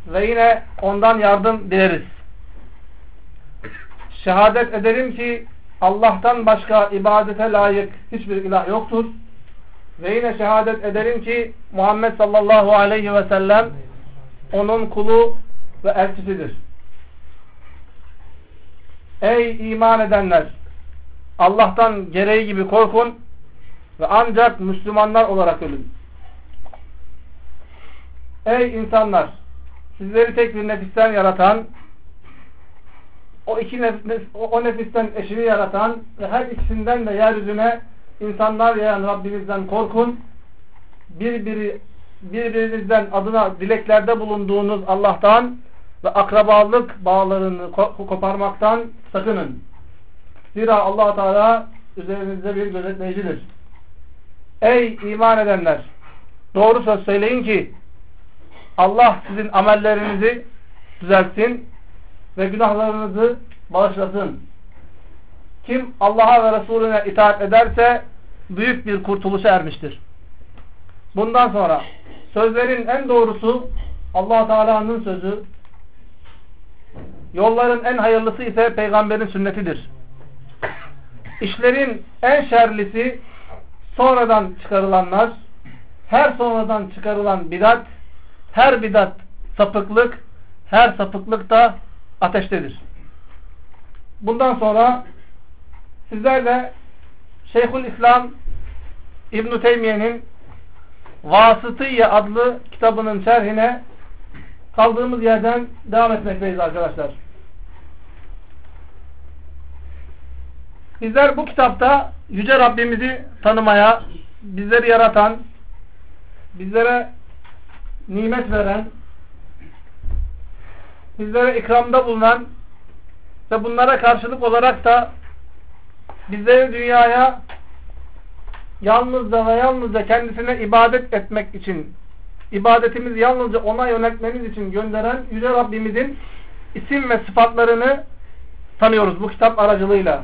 ve yine ondan yardım dileriz. Şehadet ederim ki Allah'tan başka ibadete layık hiçbir ilah yoktur. Ve yine şehadet ederim ki Muhammed sallallahu aleyhi ve sellem onun kulu ve elçisidir. Ey iman edenler! Allah'tan gereği gibi korkun ve ancak Müslümanlar olarak ölün. Ey insanlar! Sizleri tek bir nefisten yaratan, o nefisten eşini yaratan ve her ikisinden de yeryüzüne insanlar yayan Rabbinizden korkun. Birbirinizden adına dileklerde bulunduğunuz Allah'tan ve akrabalık bağlarını koparmaktan sakının. Zira Allah Teala üzerinizde bir gözetleyicidir. Ey iman edenler! Doğru söz söyleyin ki Allah sizin amellerinizi düzeltsin ve günahlarınızı bağışlasın. Kim Allah'a ve Resulüne itaat ederse büyük bir kurtuluşa ermiştir. Bundan sonra sözlerin en doğrusu Allah Teala'nın sözü, yolların en hayırlısı ise peygamberin sünnetidir. İşlerin en şerlisi sonradan çıkarılanlar, her sonradan çıkarılan bidat, her bidat sapıklık, her sapıklık da ateştedir. Bundan sonra sizlerle Şeyhülislam İbn-i Teymiye'nin Vasıtiyye adlı kitabının şerhine kaldığımız yerden devam etmekteyiz arkadaşlar. Bizler bu kitapta Yüce Rabbimizi tanımaya, bizleri yaratan, bizlere nimet veren, bizlere ikramda bulunan ve bunlara karşılık olarak da bizleri dünyaya yalnızca ve yalnızca kendisine ibadet etmek için, ibadetimizi yalnızca ona yöneltmemiz için gönderen Yüce Rabbimizin isim ve sıfatlarını tanıyoruz bu kitap aracılığıyla.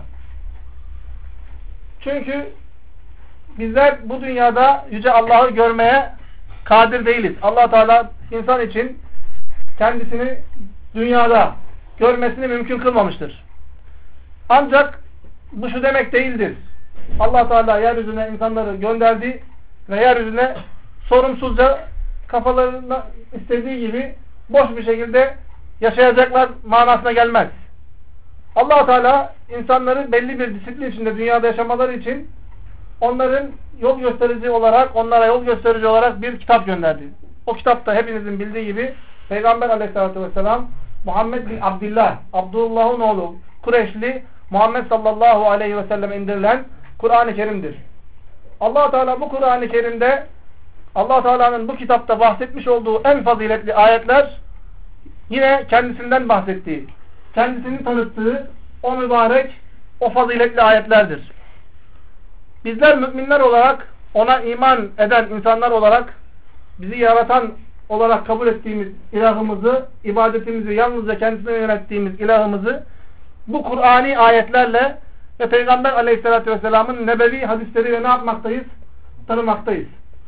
Çünkü bizler bu dünyada Yüce Allah'ı görmeye kadir değiliz. Allah Teala insan için kendisini dünyada görmesini mümkün kılmamıştır. Ancak bu şu demek değildir. Allah Teala yeryüzüne insanları gönderdi ve yeryüzüne sorumsuzca kafalarına istediği gibi boş bir şekilde yaşayacaklar manasına gelmez. Allah Teala insanları belli bir disiplin içinde dünyada yaşamaları için onların yol gösterici olarak, onlara yol gösterici olarak bir kitap gönderdi. O kitapta hepinizin bildiği gibi Peygamber Aleyhisselatü Vesselam Muhammed bin Abdillah, Abdullah'ın oğlu Kureyşli Muhammed sallallahu aleyhi ve sellem indirilen Kur'an-ı Kerim'dir. Allah Teala bu Kur'an-ı Kerim'de Allah Teala'nın bu kitapta bahsetmiş olduğu en faziletli ayetler yine kendisinden bahsettiği, kendisini tanıttığı o mübarek, o faziletli ayetlerdir. Bizler müminler olarak, ona iman eden insanlar olarak, bizi yaratan olarak kabul ettiğimiz ilahımızı, ibadetimizi yalnızca kendisine yönelttiğimiz ilahımızı bu Kur'ani ayetlerle ve Peygamber Aleyhisselatü Vesselam'ın nebevi hadisleri ne yapmaktayız? Tanımaktayız.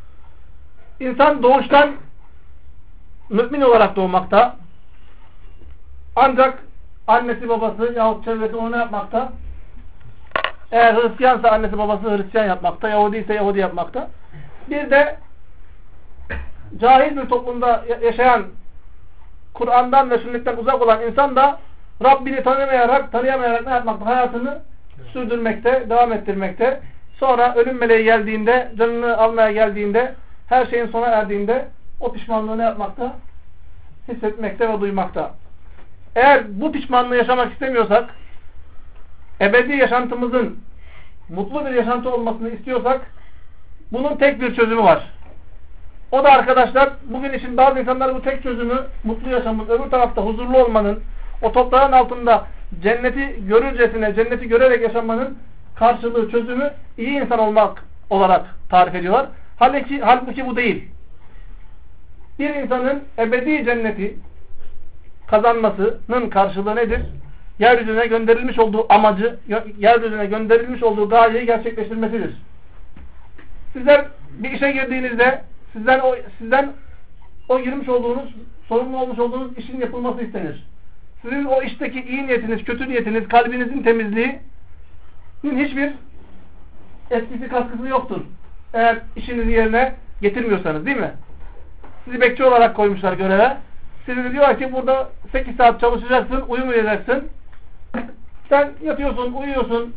İnsan doğuştan mümin olarak doğmakta. Ancak annesi babası yahut çevresi onu ne yapmakta? Eğer Hristiyansa annesi babası Hristiyan yapmakta, Yahudi ise Yahudi yapmakta. Bir de cahil bir toplumda yaşayan, Kur'an'dan ve sünnetten uzak olan insan da Rabbini tanıyamayarak ne yapmakta? Hayatını sürdürmekte, devam ettirmekte. Sonra ölüm meleği geldiğinde, canını almaya geldiğinde, her şeyin sona erdiğinde o pişmanlığı ne yapmakta? Hissetmekte ve duymakta. Eğer bu pişmanlığı yaşamak istemiyorsak, ebedi yaşantımızın mutlu bir yaşantı olmasını istiyorsak, bunun tek bir çözümü var. O da arkadaşlar, bugün için bazı insanlar bu tek çözümü, mutlu yaşamın, öbür tarafta huzurlu olmanın, o toprağın altında cenneti görürcesine, cenneti görerek yaşamanın karşılığı, çözümü iyi insan olmak olarak tarif ediyorlar. Halbuki bu değil. Bir insanın ebedi cenneti kazanmasının karşılığı nedir? Yeryüzüne gönderilmiş olduğu amacı, yeryüzüne gönderilmiş olduğu gayeyi gerçekleştirmesidir. Sizler bir işe girdiğinizde sizden o girmiş olduğunuz sorumlu olmuş olduğunuz işin yapılması istenir. Sizin o işteki iyi niyetiniz, kötü niyetiniz, kalbinizin temizliğinin hiçbir etkisi, katkısı yoktur. Eğer işinizi yerine getirmiyorsanız, değil mi? Sizi bekçi olarak koymuşlar göreve. Size diyorlar ki burada 8 saat çalışacaksın, uyumayacaksın. Sen yatıyorsun, uyuyorsun.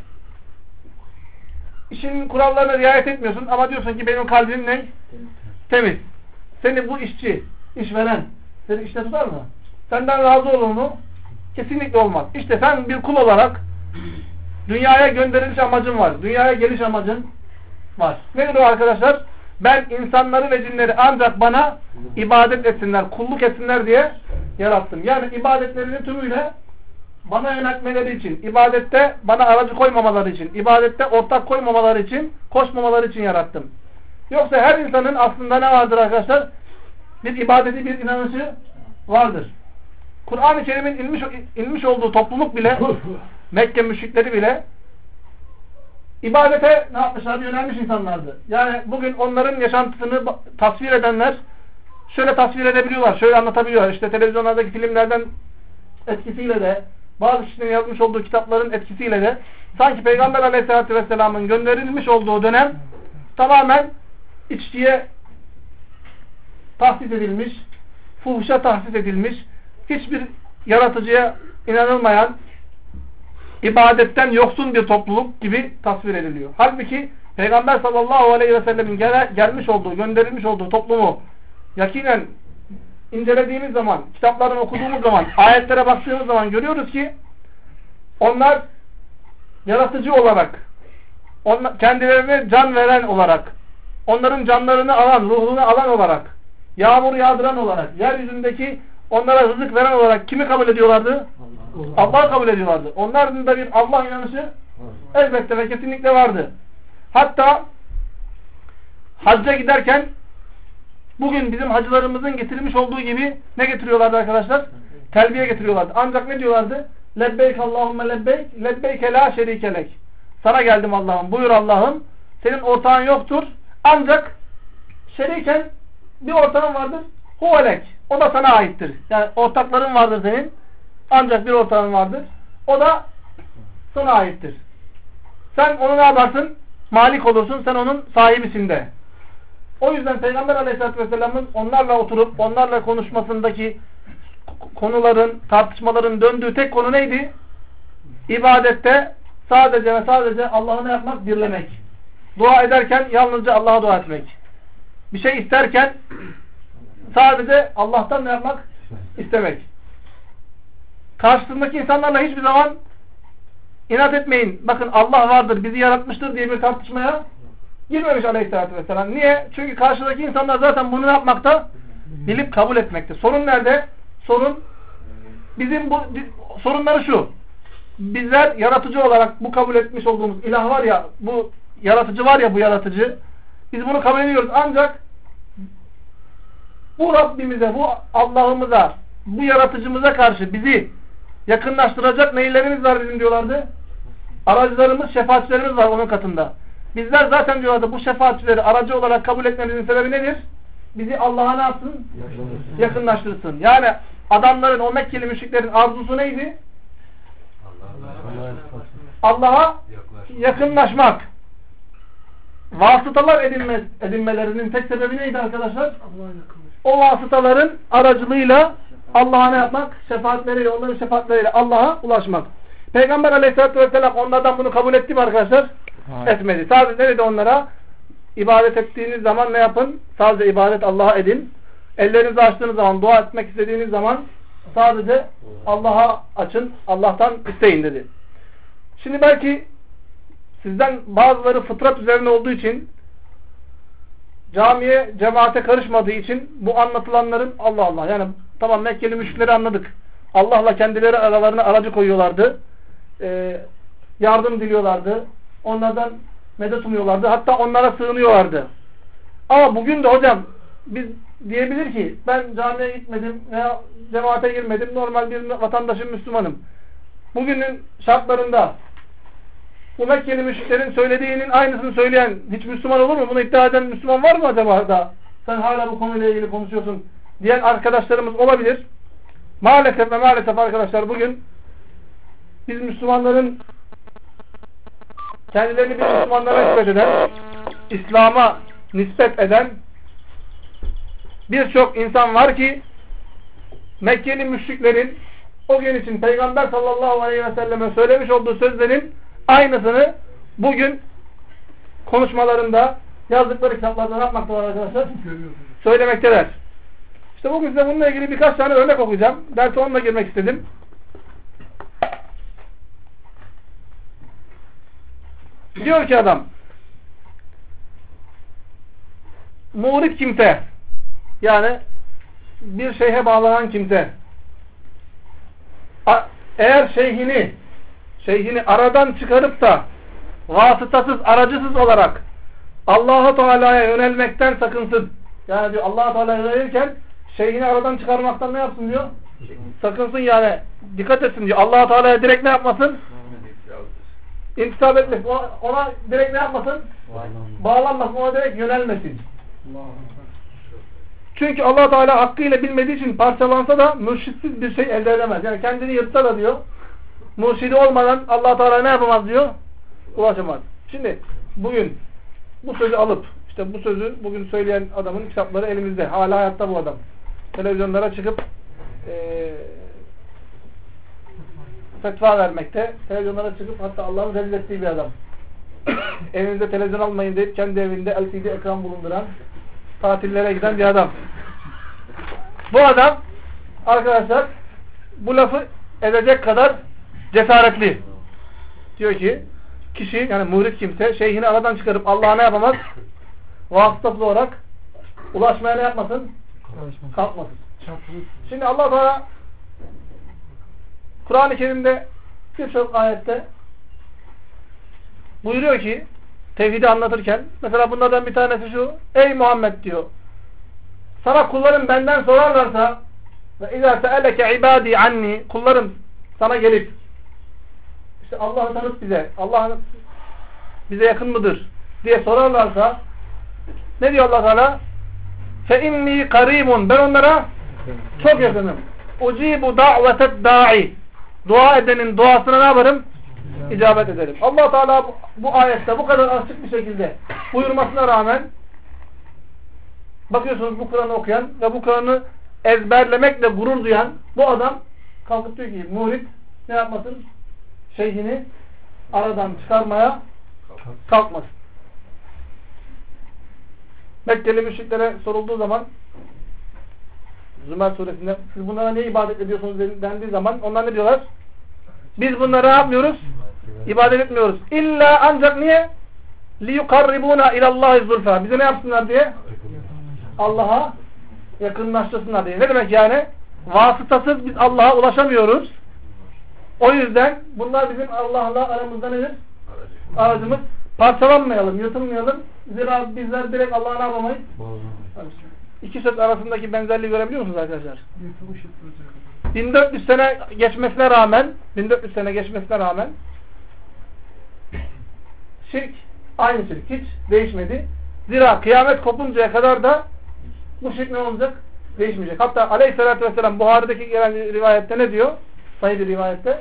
İşin kurallarına riayet etmiyorsun ama diyorsun ki benim kalbim ne? Temiz. Seni bu işçi, işveren seni işte tutar mı? Senden razı olur mu? Kesinlikle olmaz. İşte sen bir kul olarak dünyaya gönderiliş amacın var. Dünyaya geliş amacın var. Nedir o arkadaşlar? Ben insanları ve cinleri ancak bana ibadet etsinler, kulluk etsinler diye yarattım. Yani ibadetlerinin tümüyle bana yöneltmeleri için, ibadette bana aracı koymamaları için, ibadette ortak koymamaları için, koşmamaları için yarattım. Yoksa her insanın aslında ne vardır arkadaşlar? Bir ibadeti, bir inanışı vardır. Kur'an-ı Kerim'in inmiş olduğu topluluk bile, Mekke müşrikleri bile ibadete ne yapmışlardı? Yönelmiş insanlardı. Yani bugün onların yaşantısını tasvir edenler şöyle tasvir edebiliyorlar, şöyle anlatabiliyorlar. İşte televizyonlardaki filmlerden etkisiyle de, bazı kişilerin yazmış olduğu kitapların etkisiyle de sanki Peygamber Aleyhisselatü Vesselam'ın gönderilmiş olduğu dönem tamamen içkiye tahsis edilmiş, fuhuşa tahsis edilmiş, hiçbir yaratıcıya inanılmayan, ibadetten yoksun bir topluluk gibi tasvir ediliyor. Halbuki Peygamber sallallahu aleyhi ve sellemin gelmiş olduğu, gönderilmiş olduğu toplumu yakinen incelediğimiz zaman, kitaplarını okuduğumuz zaman, ayetlere baktığımız zaman görüyoruz ki onlar yaratıcı olarak, kendilerine can veren olarak, onların canlarını alan, ruhunu alan olarak, yağmur yağdıran olarak, yeryüzündeki onlara rızık veren olarak kimi kabul ediyorlardı? Allah'ı kabul ediyorlardı. Onların da bir Allah inanışı elbette ve kesinlikle vardı. Hatta hacca giderken bugün bizim hacılarımızın getirmiş olduğu gibi ne getiriyorlardı arkadaşlar? Telbiye getiriyorlardı. Ancak ne diyorlardı? Lebbeyk Allahümme lebbeyk, lebbeyke la şerikelek. Sana geldim Allah'ım, buyur Allah'ım. Senin ortağın yoktur. Ancak şeriken bir ortağın vardır. Huvelek. O da sana aittir. Yani ortakların vardır senin. Ancak bir ortağın vardır. O da sana aittir. Sen onu ne yaparsın? Malik olursun. Sen onun sahibisin de. O yüzden Peygamber Aleyhisselatü Vesselam'ın onlarla oturup onlarla konuşmasındaki konuların, tartışmaların döndüğü tek konu neydi? İbadette sadece ve sadece Allah'ı ne yapmak? Birlemek. Dua ederken yalnızca Allah'a dua etmek. Bir şey isterken sadece Allah'tan ne yapmak? İstemek. Karşısındaki insanlarla hiçbir zaman inat etmeyin. Bakın Allah vardır, bizi yaratmıştır diye bir tartışmaya girmemiş Aleyhisselatü Vesselam. Niye? Çünkü karşıdaki insanlar zaten bunu yapmakta? Bilip kabul etmekte. Sorun nerede? Sorun bizim sorunları şu. Bizler yaratıcı olarak bu kabul etmiş olduğumuz ilah var ya, bu yaratıcı var ya, bu yaratıcı. Biz bunu kabul ediyoruz. Ancak bu Rabbimize, bu Allah'ımıza, bu yaratıcımıza karşı bizi yakınlaştıracak neylerimiz var bizim diyorlardı? Aracılarımız, şefaatçilerimiz var onun katında. Bizler zaten diyorlardı bu şefaatçileri aracı olarak kabul etmemizin sebebi nedir? Bizi Allah'a ne yapsın? Yakınlaştırsın. Yani adamların, o Mekkeli müşriklerin arzusu neydi? Allah'a yakınlaşmak. Vasıtalar edinmelerinin tek sebebi neydi arkadaşlar? O vasıtaların aracılığıyla Allah'a ne yapmak? Şefaatleriyle, onların şefaatleriyle Allah'a ulaşmak. Peygamber Aleyhisselatü Vesselam onlardan bunu kabul etti mi arkadaşlar? Hayır. Etmedi. Sadece ne dedi onlara? İbadet ettiğiniz zaman ne yapın? Sadece ibadet Allah'a edin. Ellerinizi açtığınız zaman, dua etmek istediğiniz zaman sadece Allah'a açın, Allah'tan isteyin dedi. Şimdi belki sizden bazıları fıtrat üzerine olduğu için, camiye, cemaate karışmadığı için bu anlatılanların Allah Allah. Yani tamam, Mekkeli müşrikleri anladık. Allah'la kendileri aralarına aracı koyuyorlardı. Yardım diliyorlardı. Onlardan medet umuyorlardı. Hatta onlara sığınıyorlardı. Ama bugün de hocam biz diyebilir ki ben camiye gitmedim veya cemaate girmedim. Normal bir vatandaşım, Müslümanım. Bugünün şartlarında bu Mekkeli müşriklerin söylediğinin aynısını söyleyen hiç Müslüman olur mu? Bunu iddia eden Müslüman var mı acaba da? Sen hala bu konuyla ilgili konuşuyorsun. diyen arkadaşlarımız olabilir. Maalesef ve maalesef arkadaşlar bugün biz Müslümanların kendilerini bir Müslümanlara nispet eden, İslam'a nispet eden birçok insan var ki Mekkeli müşriklerin o gün için Peygamber sallallahu aleyhi ve selleme söylemiş olduğu sözlerin aynısını bugün konuşmalarında, yazdıkları kitaplarda ne yapmaktalar arkadaşlar? Söylemekteler. İşte bugün size bununla ilgili birkaç tane örnek okuyacağım. Derse onunla girmek istedim. Diyor ki adam, murid kimse, yani bir şeyhe bağlanan kimse, eğer şeyhini aradan çıkarıp da vasıtasız, aracısız olarak Allah-u Teala'ya yönelmekten sakınsın. Yani diyor Allah-u Teala'ya yönelirken şeyhini aradan çıkarmaktan ne yapsın diyor? Sakınsın yani. Dikkat etsin diyor. Allah-u Teala'ya direkt ne yapmasın? İntisap etmesin. Ona direkt ne yapmasın? Bağlanmasın. Ona direkt yönelmesin. Çünkü Allah Teala hakkıyla bilmediği için parçalansa da mürşitsiz bir şey elde edemez. Yani kendini yırtsa da diyor, mürşidi olmadan Allah Teala ne yapamaz diyor? Ulaşamaz. Şimdi bugün bu sözü alıp, işte bu sözü bugün söyleyen adamın kitapları elimizde. Hala hayatta bu adam. Televizyonlara çıkıp fetva vermekte. Televizyonlara çıkıp hatta Allah'ın rezil ettiği bir adam. Evinizde televizyon almayın deyip kendi evinde LCD ekran bulunduran, tatillere giden bir adam. Bu adam arkadaşlar bu lafı edecek kadar cesaretli. Diyor ki kişi, yani murid kimse şeyhini aradan çıkarıp Allah'a ne yapamaz? Vasıtasız olarak ulaşmaya ne yapmasın? Kalkmasın. Şimdi Allah Teala Kur'an-ı Kerim'de birçok ayette buyuruyor ki tevhidi anlatırken, mesela bunlardan bir tanesi şu: ey Muhammed diyor, sana kullarım benden sorarlarsa ve izâ se'eleke ibâdî anni, kullarım sana gelip işte Allah'ı tanıt bize, Allah bize yakın mıdır diye sorarlarsa ne diyor Allah Teala? Fe inni karîmun, ben onlara çok yakınım. Ucibu da'veted da'i, dua edenin duasına ne yaparım? İcabet ederim. Allah Teala bu ayette bu kadar açık bir şekilde buyurmasına rağmen bakıyorsunuz bu Kur'an'ı okuyan ve bu Kur'an'ı ezberlemekle gurur duyan bu adam kalkıp diyor ki murid ne yapmasın? Şeyhini aradan çıkarmaya kalkmasın. Mekkeli müşriklere sorulduğu zaman Zümer suresinde siz bunlara ne ibadet ediyorsunuz dendiği zaman onlar ne diyorlar? Biz bunlara ne yapmıyoruz? İbadet etmiyoruz. İlla ancak niye? لِيُقَرِّبُونَ اِلَى اللّٰهِ زُلْفَى, bize ne yapsınlar diye? Allah'a yakınlaştırsınlar diye. Ne demek yani? Vasıtasız biz Allah'a ulaşamıyoruz. O yüzden bunlar bizim Allah'la aramızda nedir? Aracımız. Parçalanmayalım, yırtılmayalım. Zira bizler direkt Allah'a ne yapamayız? İki söz arasındaki benzerliği görebiliyor musunuz arkadaşlar? 1400 sene geçmesine rağmen şirk aynı şirk, hiç değişmedi. Zira kıyamet kopuncaya kadar da bu şirk ne olacak? Değişmeyecek. Hatta aleyhissalatü vesselam Buhari'deki gelen rivayette ne diyor? Sahih bir rivayette.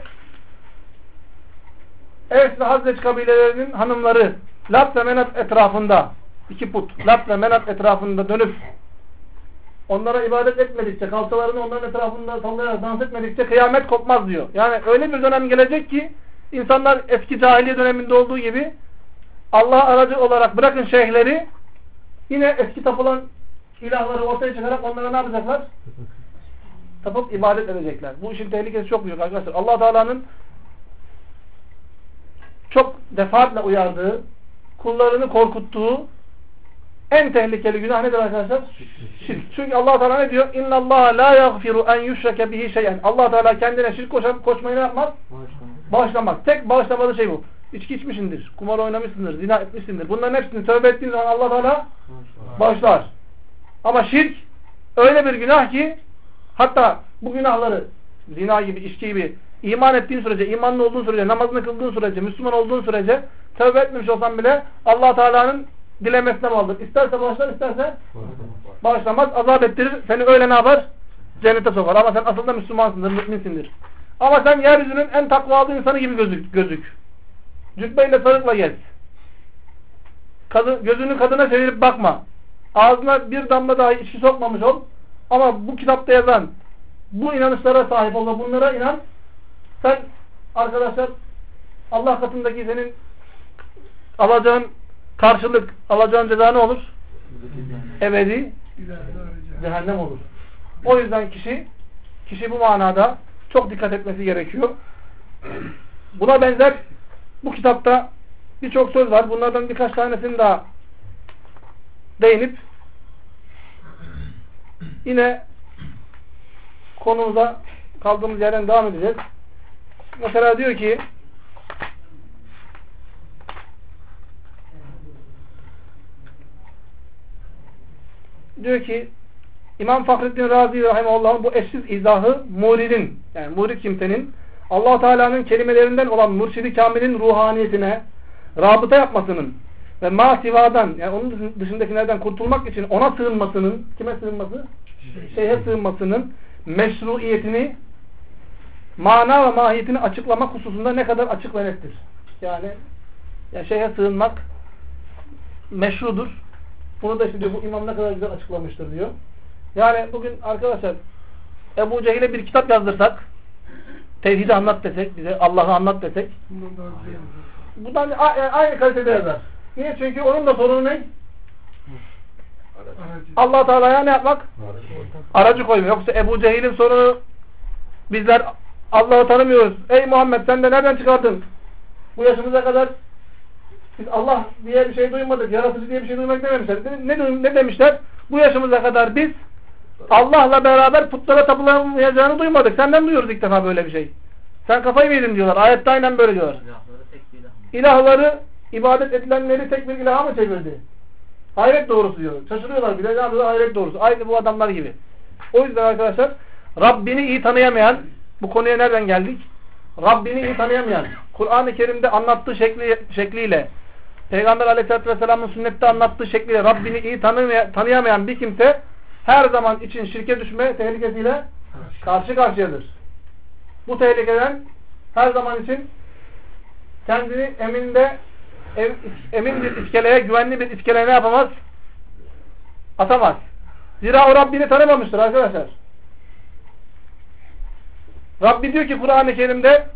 Evet ve Hazreç kabilelerinin hanımları Lat ve Menat etrafında, iki put Lat ve Menat etrafında dönüp onlara ibadet etmedikçe, kalçalarını onların etrafında sallayarak dans etmedikçe kıyamet kopmaz diyor. Yani öyle bir dönem gelecek ki insanlar eski cahiliye döneminde olduğu gibi Allah aracı olarak bırakın şeyhleri, yine eski tapılan ilahları ortaya çıkarak onlara ne yapacaklar? Tapıp ibadet edecekler. Bu işin tehlikesi çok büyük arkadaşlar. Allah Teala'nın çok defaatle uyardığı, kullarını korkuttuğu en tehlikeli günah nedir arkadaşlar? Şirk. Çünkü Allah Teala ne diyor? İnna Allah la yaghfiru en yushrake bihi şey'en. Allah Teala kendine şirk koşmayı ne yapmaz? Bağışlamak. Tek bağışlamadığı şey bu. İçki içmişsindir, kumar oynamışsındır, zina etmişsindir. Bunların hepsini tövbe ettiğin zaman Allah Teala bağışlar. Ama şirk öyle bir günah ki hatta bu günahları, zina gibi, içki gibi iman ettiğin sürece, imanlı olduğun sürece, namazını kıldığın sürece, Müslüman olduğun sürece tövbe etmemiş olsan bile Allah Teala'nın dilemesine bağlıdır. İsterse bağışlar, isterse bağışlamaz. Azap ettirir. Seni öyle ne yapar? Cennete sokar. Ama sen aslında Müslümansındır, müminsindir. Ama sen yeryüzünün en takvalı insanı gibi gözük. Cübbeyle sarıkla gez. Gözünü kadına çevirip bakma. Ağzına bir damla daha içki sokmamış ol. Ama bu kitapta yazan bu inanışlara sahip ol ve bunlara inan. Sen arkadaşlar Allah katındaki senin alacağın karşılık, alacağın ceza ne olur? Ebedi cehennem olur. O yüzden kişi bu manada çok dikkat etmesi gerekiyor. Buna benzer bu kitapta birçok söz var. Bunlardan birkaç tanesini daha değinip yine konumuza kaldığımız yerden devam edeceğiz. Mesela diyor ki İmam Fahrettin Razi rahimehullah'ın bu eşsiz izahı muridin, yani murid kimsenin Allah Teala'nın kelimelerinden olan mürşidi kamilin ruhaniyetine rabıta yapmasının ve masivadan, yani onun dışındakilerden kurtulmak için ona sığınmasının, kime sığınması? Şeyhe sığınmasının meşruiyetini, mana ve mahiyetini açıklamak hususunda ne kadar açık ve nettir. Yani şeyhe sığınmak meşrudur. Bunu da işte diyor, bu imam ne kadar güzel açıklamıştır diyor. Yani bugün arkadaşlar Ebu Cehil'e bir kitap yazdırsak, tevhidi anlat desek, bize Allah'ı anlat desek, bundan aynı kalitede yazar. Niye? Çünkü onun da sorunu ne? Allah Teala'ya ne yapmak? Aracı koymuyor. Yoksa Ebu Cehil'in sorunu, bizler Allah'ı tanımıyoruz. Ey Muhammed, sen de nereden çıkardın? Bu yaşımıza kadar biz Allah diye bir şey duymadık, yaratıcı diye bir şey duymak dememişler. Ne demişler? Bu yaşımıza kadar biz Allah'la beraber putlara tapılamayacağını duymadık. Senden duyuyoruz ilk defa böyle bir şey. Sen kafayı mı yedin diyorlar. Ayette aynen böyle diyorlar. İlahları, ibadet edilenleri tek bir ilaha mı çevirdi? Hayret doğrusu diyor. Şaşırıyorlar bile. Hayret doğrusu. Aynı bu adamlar gibi. O yüzden arkadaşlar Rabbini iyi tanıyamayan, bu konuya nereden geldik? Rabbini iyi tanıyamayan, Kur'an-ı Kerim'de anlattığı şekliyle, Peygamber Aleyhisselatü Vesselam'ın sünnette anlattığı şekliyle Rabbini iyi tanıyamayan bir kimse her zaman için şirke düşme tehlikesiyle karşı karşıyadır. Bu tehlikeden her zaman için kendini emin bir iskeleye, güvenli bir iskeleye ne yapamaz? Atamaz. Zira o Rabbini tanımamıştır arkadaşlar. Rabbi diyor ki Kur'an-ı Kerim'de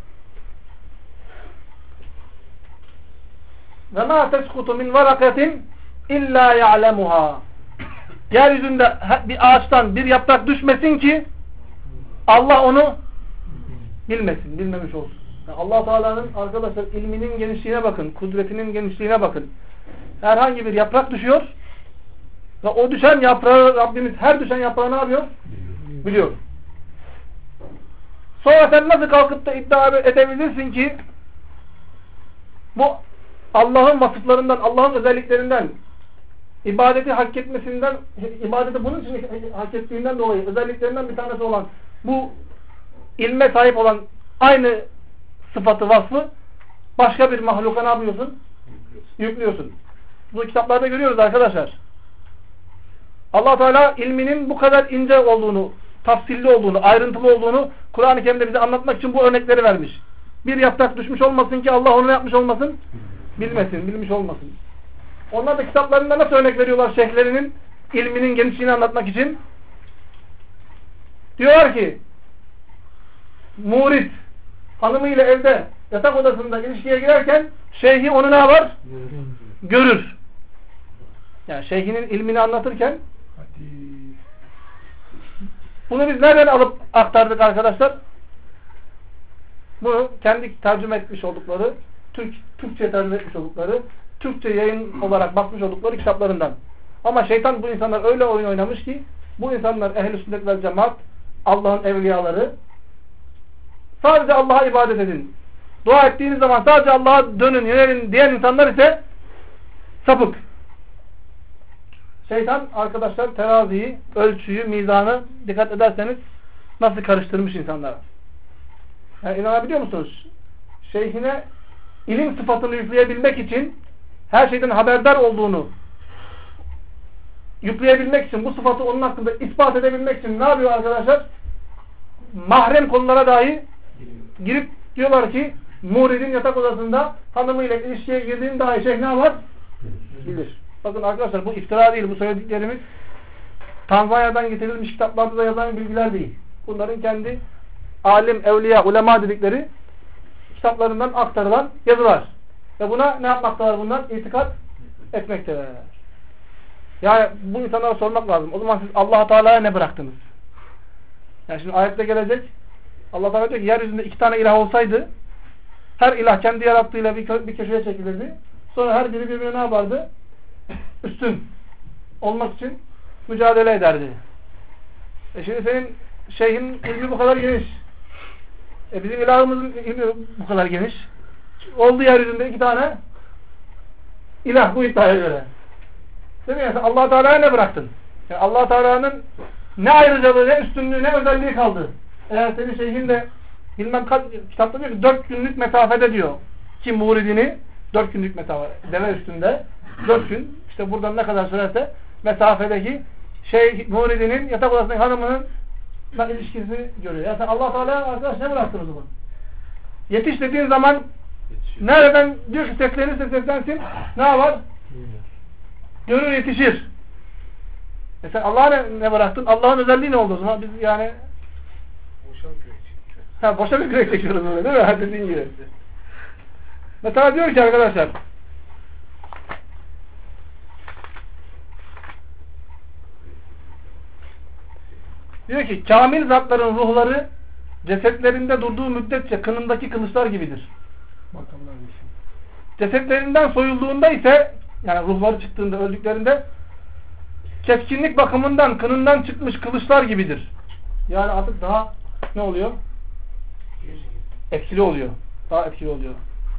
ve ma teskutu min varakatin illa ya'lemuha. Yeryüzünde bir ağaçtan bir yaprak düşmesin ki Allah onu bilmesin, bilmemiş olsun. Yani Allah Teala'nın arkadaşlar ilminin genişliğine bakın, kudretinin genişliğine bakın. Herhangi bir yaprak düşüyor ve o düşen yaprağı Rabbimiz her düşen yaprağı ne yapıyor? Biliyor. Sonra sen nasıl kalkıp da iddia edebilirsin ki bu Allah'ın vasıflarından, Allah'ın özelliklerinden, ibadeti hak etmesinden, ibadeti bunun için hak ettiğinden dolayı özelliklerinden bir tanesi olan bu ilme sahip olan aynı sıfatı, vasfı başka bir mahluka ne yapıyorsun? Yüklüyorsun. Bu kitaplarda görüyoruz arkadaşlar. Allah Teala ilminin bu kadar ince olduğunu, tafsilli olduğunu, ayrıntılı olduğunu Kur'an-ı Kerim'de bize anlatmak için bu örnekleri vermiş. Bir yaprak düşmüş olmasın ki Allah onu yapmış olmasın? Bilmesin, bilmiş olmasın. Onlar da kitaplarında nasıl örnek veriyorlar şeyhlerinin ilminin genişliğini anlatmak için? Diyorlar ki murid hanımıyla evde yatak odasında ilişkiye girerken şeyhi onu ne yapar? Görür. Yani şeyhinin ilmini anlatırken bunu biz nereden alıp aktardık arkadaşlar? Bunu kendi tercüme etmiş oldukları, Türkçe tercüme etmiş oldukları, Türkçe yayın olarak bakmış oldukları kitaplarından. Ama şeytan bu insanlar öyle oyun oynamış ki bu insanlar ehl-i sünnet vel cemaat, Allah'ın evliyaları, sadece Allah'a ibadet edin, dua ettiğiniz zaman sadece Allah'a dönün, yönelin diyen insanlar ise sapık. Şeytan arkadaşlar teraziyi, ölçüyü, mizanı dikkat ederseniz nasıl karıştırmış insanlara. Yani inanabiliyor musunuz? Şeyhine ilim sıfatını yükleyebilmek için her şeyden haberdar olduğunu yükleyebilmek için, bu sıfatı onun hakkında ispat edebilmek için ne yapıyor arkadaşlar? Mahrem konulara dahi girip diyorlar ki muridin yatak odasında hanımıyla ilişkiye girdiğini dahi şeyh ne yapar? Bilir. Bakın arkadaşlar bu iftira değil. Bu söylediklerimiz Tanzanya'dan getirilmiş kitaplarda da yazan bilgiler değil. Bunların kendi alim, evliya, ulema dedikleri kitaplarından aktarılan yazılar. Ve buna ne yapmaktalar bunlar? İtikat etmekteler. Yani bu insanlara sormak lazım. O zaman siz Allah Teala'ya ne bıraktınız? Yani şimdi ayette gelecek. Allah Teala diyor ki yeryüzünde 2 tane ilah olsaydı her ilah kendi yarattığıyla bir köşeye çekilirdi. Sonra her biri birbirine ne yapardı? Üstün olmak için mücadele ederdi. Şimdi senin şeyhin ilmi bu kadar geniş. Bizim ilahımızın ilmi bu kadar geniş. Oldu yeryüzünde 2 tane ilah bu iddiaya göre. Değil mi? Yani Allah Teala'ya ne bıraktın? Yani Allah Teala'nın ne ayrıcalığı, ne üstünlüğü, ne özelliği kaldı? Eğer senin şeyhin de bilmem kaç kitapta diyor ki 4 günlük mesafede diyor. Kim muridini 4 günlük mesafe, deve üstünde 4 gün işte buradan ne kadar sürerse mesafedeki muridinin yatak odasındaki hanımının ilişkisini görüyor. Yani sen Allah Teala'ya arkadaş ne bıraktın o zaman? Yetiş dediğin zaman nereden diyor ki seslenirse seslensin ne var? Gönül yetişir. Sen Allah'a ne bıraktın? Allah'ın özelliği ne oldu o zaman? Biz yani boşa bir kürek çekiyoruz öyle değil mi? Dediğin gibi. Mesela diyor ki arkadaşlar diyor ki kamil zatların ruhları cesetlerinde durduğu müddetçe kınındaki kılıçlar gibidir. Cesetlerinden soyulduğunda ise yani ruhları çıktığında öldüklerinde keskinlik bakımından kınından çıkmış kılıçlar gibidir. Yani artık daha ne oluyor? Etkili oluyor. Daha etkili oluyor.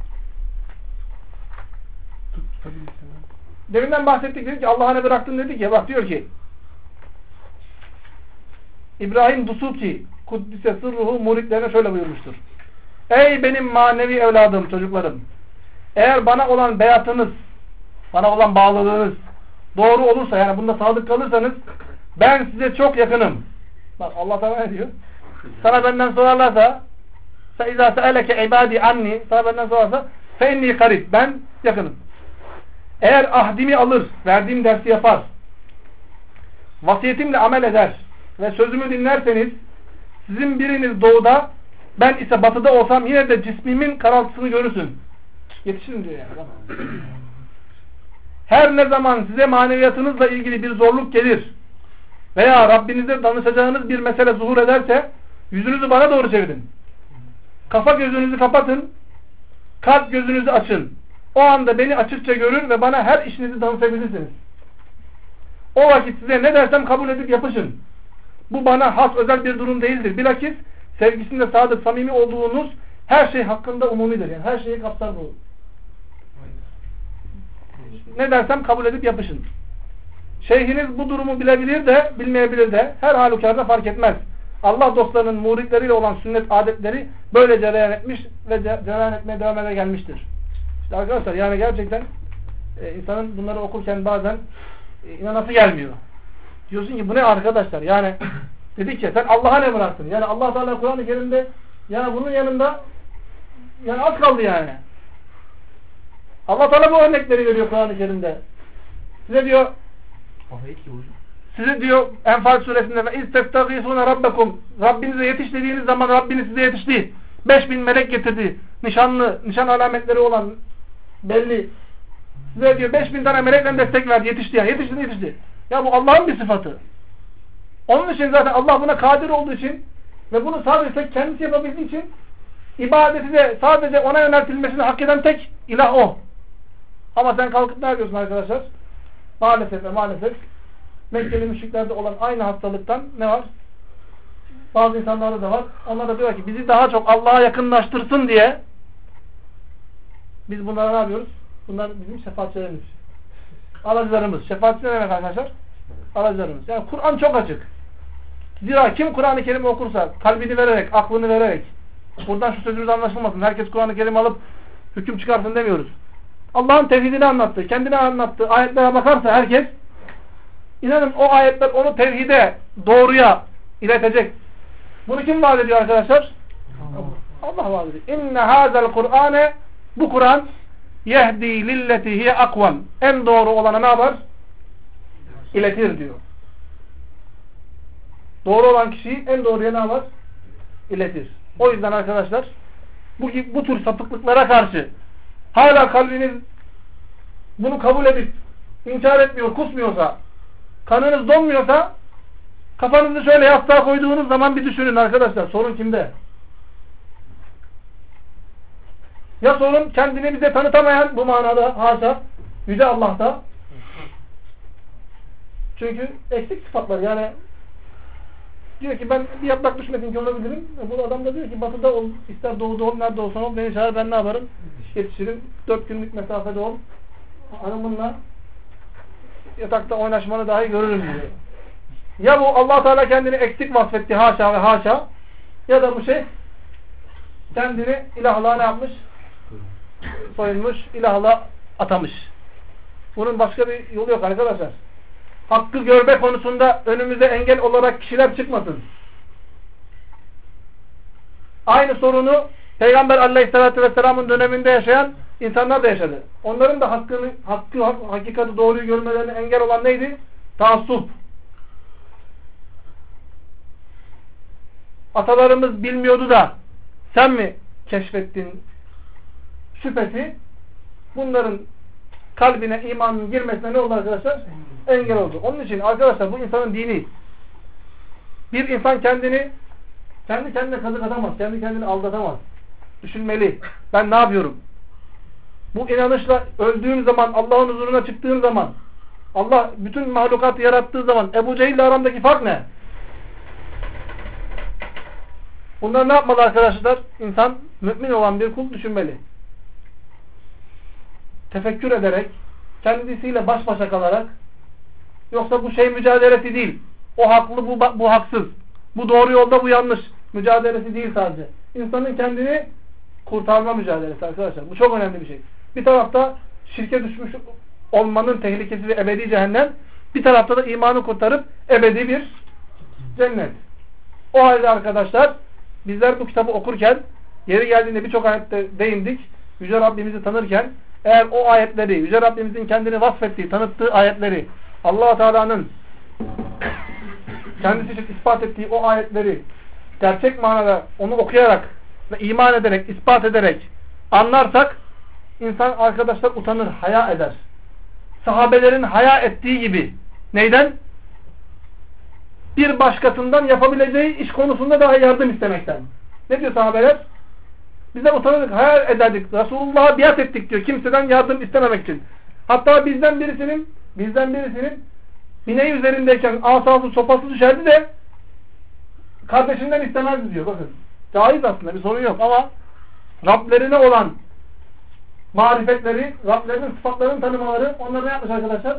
Deminden bahsettik dedik ki Allah'a ne bıraktın dedik ya bak diyor ki İbrahim Dusuki Kuddise Sırruhu muridlerine şöyle buyurmuştur. Ey benim manevi evladım, çocuklarım, eğer bana olan beyatınız, bana olan bağlılığınız doğru olursa yani bunda sadık kalırsanız ben size çok yakınım. Bak Allah Teala ne diyor? Sana benden sorarlarsa فَاِذَا سَأَلَكَ عِبَادِ anni sana benden sorarsa فَاِنِّي قَرِيب ben yakınım. Eğer ahdimi alır, verdiğim dersi yapar, vasiyetimle amel eder ve sözümü dinlerseniz sizin biriniz doğuda ben ise batıda olsam yine de cismimin karaltısını görürsün. Yetişin diyor yani. Her ne zaman size maneviyatınızla ilgili bir zorluk gelir veya Rabbinize danışacağınız bir mesele zuhur ederse yüzünüzü bana doğru çevirin. Kafa gözünüzü kapatın, kalp gözünüzü açın. O anda beni açıkça görür ve bana her işinizi danışabilirsiniz. O vakit size ne dersem kabul edip yapışın. Bu bana has özel bir durum değildir. Bilakis sevgisinde sadık, samimi olduğunuz her şey hakkında umumidir. Yani her şeyi kapsar bu. Ne dersem kabul edip yapışın. Şeyhiniz bu durumu bilebilir de bilmeyebilir de her halükarda fark etmez. Allah dostlarının muritleriyle olan sünnet adetleri böyle cereyan etmiş ve cereyan etmeye devam ede gelmiştir. İşte arkadaşlar yani gerçekten insanın bunları okurken bazen inanası gelmiyor. Diyorsun ki bu ne arkadaşlar? Yani dedik ya sen Allah'a ne bıraktın? Yani Allah Teala Kur'an-ı Kerim'de yani bunun yanında yani az kaldı yani. Allah Teala bu örnekleri veriyor Kur'an-ı Kerim'de. Size diyor Enfal suresinde ve istestagîsûne rabbekum Rabbinize yetiş dediğiniz zaman Rabbiniz size yetişti. 5000 melek getirdi. Nişan alametleri olan belli. Size diyor 5000 tane melekle destek verdi. Yetişti yani. Yetişti. Ya bu Allah'ın bir sıfatı. Onun için zaten Allah buna kadir olduğu için ve bunu sadece kendisi yapabildiği için ibadeti de sadece ona yöneltilmesini hak eden tek ilah o. Ama sen kalkıp ne yapıyorsun arkadaşlar? Maalesef Mekkeli müşriklerde olan aynı hastalıktan ne var? Bazı insanlarda da var. Onlar da diyor ki bizi daha çok Allah'a yakınlaştırsın diye biz bunlara ne yapıyoruz? Bunlar bizim şefaatçilerimiz. Aracılarımız. Şefaatçi ne demek arkadaşlar? Aracılarımız. Yani Kur'an çok açık. Zira kim Kur'an-ı Kerim okursa kalbini vererek, aklını vererek buradan şu sözümüz anlaşılmasın. Herkes Kur'an-ı Kerim alıp hüküm çıkarsın demiyoruz. Allah'ın tevhidini anlattı, kendine anlattı, ayetlere bakarsa herkes İnanın o ayetler onu tevhide, doğruya iletecek. Bunu kim vaat ediyor arkadaşlar? Allah vaat ediyor. İnne hazel Kur'ane, bu Kur'an yehdi lilleti hiye akvam. En doğru olana ne yapar? İletir diyor. Doğru olan kişiyi en doğruya ne yapar? İletir. O yüzden arkadaşlar bu tür sapıklıklara karşı hala kalbiniz bunu kabul edip inkar etmiyor, kusmuyorsa, kanınız donmuyorsa, kafanızı şöyle yastığa koyduğunuz zaman bir düşünün arkadaşlar. Sorun kimde? Ya sorun kendini bize tanıtamayan, bu manada haşa Yüce Allah'ta. Çünkü eksik sıfatlar, yani diyor ki ben bir yaprak düşmesin ki olabilirim. Bu adam da diyor ki batıda ol, ister doğuda ol, nerede olsan ol, beni çağır, ben ne yaparım? Yetişirim. 4 günlük mesafede ol. Hanımınla yatakta oynaşmanı dahi görürüm diyor. Ya bu Allah Teala kendini eksik vasfetti, haşa ve haşa, ya da bu şey kendini ilahlığa ne yapmış? Soyunmuş, ilahlığa atamış. Bunun başka bir yolu yok arkadaşlar. Hakkı görme konusunda önümüze engel olarak kişiler çıkmasın. Aynı sorunu Peygamber Aleyhisselatü Vesselam'ın döneminde yaşayan insanlar da yaşadı. Onların da hakikati doğruyu görmelerine engel olan neydi? Taassup. Atalarımız bilmiyordu da sen mi keşfettin şüphesi bunların kalbine imanın girmesine ne oldu arkadaşlar? Engel oldu. Onun için arkadaşlar bu insanın dini. Bir insan kendi kendine kazık atamaz. Kendi kendini aldatamaz. Düşünmeli. Ben ne yapıyorum? Bu inanışla öldüğüm zaman, Allah'ın huzuruna çıktığım zaman, Allah bütün mahlukatı yarattığı zaman Ebu Cehil ile aramdaki fark ne? Bunlar ne yapmalı arkadaşlar? İnsan, mümin olan bir kul düşünmeli. Tefekkür ederek, kendisiyle baş başa kalarak, yoksa bu şey mücadelesi değil. O haklı, bu haksız. Bu doğru yolda, bu yanlış. Mücadelesi değil sadece. İnsanın kendini kurtarma mücadelesi arkadaşlar. Bu çok önemli bir şey. Bir tarafta şirke düşmüş olmanın tehlikesi ve ebedi cehennem. Bir tarafta da imanı kurtarıp ebedi bir cennet. O halde arkadaşlar bizler bu kitabı okurken, yeri geldiğinde birçok ayette değindik. Yüce Rabbimizi tanırken, eğer o ayetleri, Yüce Rabbimizin kendini vasfettiği, tanıttığı ayetleri, Allah Teala'nın kendisi için ispat ettiği o ayetleri gerçek manada onu okuyarak ve iman ederek, ispat ederek anlarsak, insan arkadaşlar utanır, haya eder. Sahabelerin haya ettiği gibi. Neyden? Bir başkasından yapabileceği iş konusunda daha yardım istemekten. Ne diyor sahabeler? Biz de utanırdık, haya ederdik. Resulullah'a biat ettik diyor. Kimseden yardım istememek için. Hatta bizden birisinin bineği üzerindeyken asası sopası düşerdi de kardeşinden istemezdi diyor. Bakın. Caiz aslında, bir sorun yok ama Rablerine olan marifetleri, Rablerinin sıfatlarını tanımaları onları ne yapmış arkadaşlar?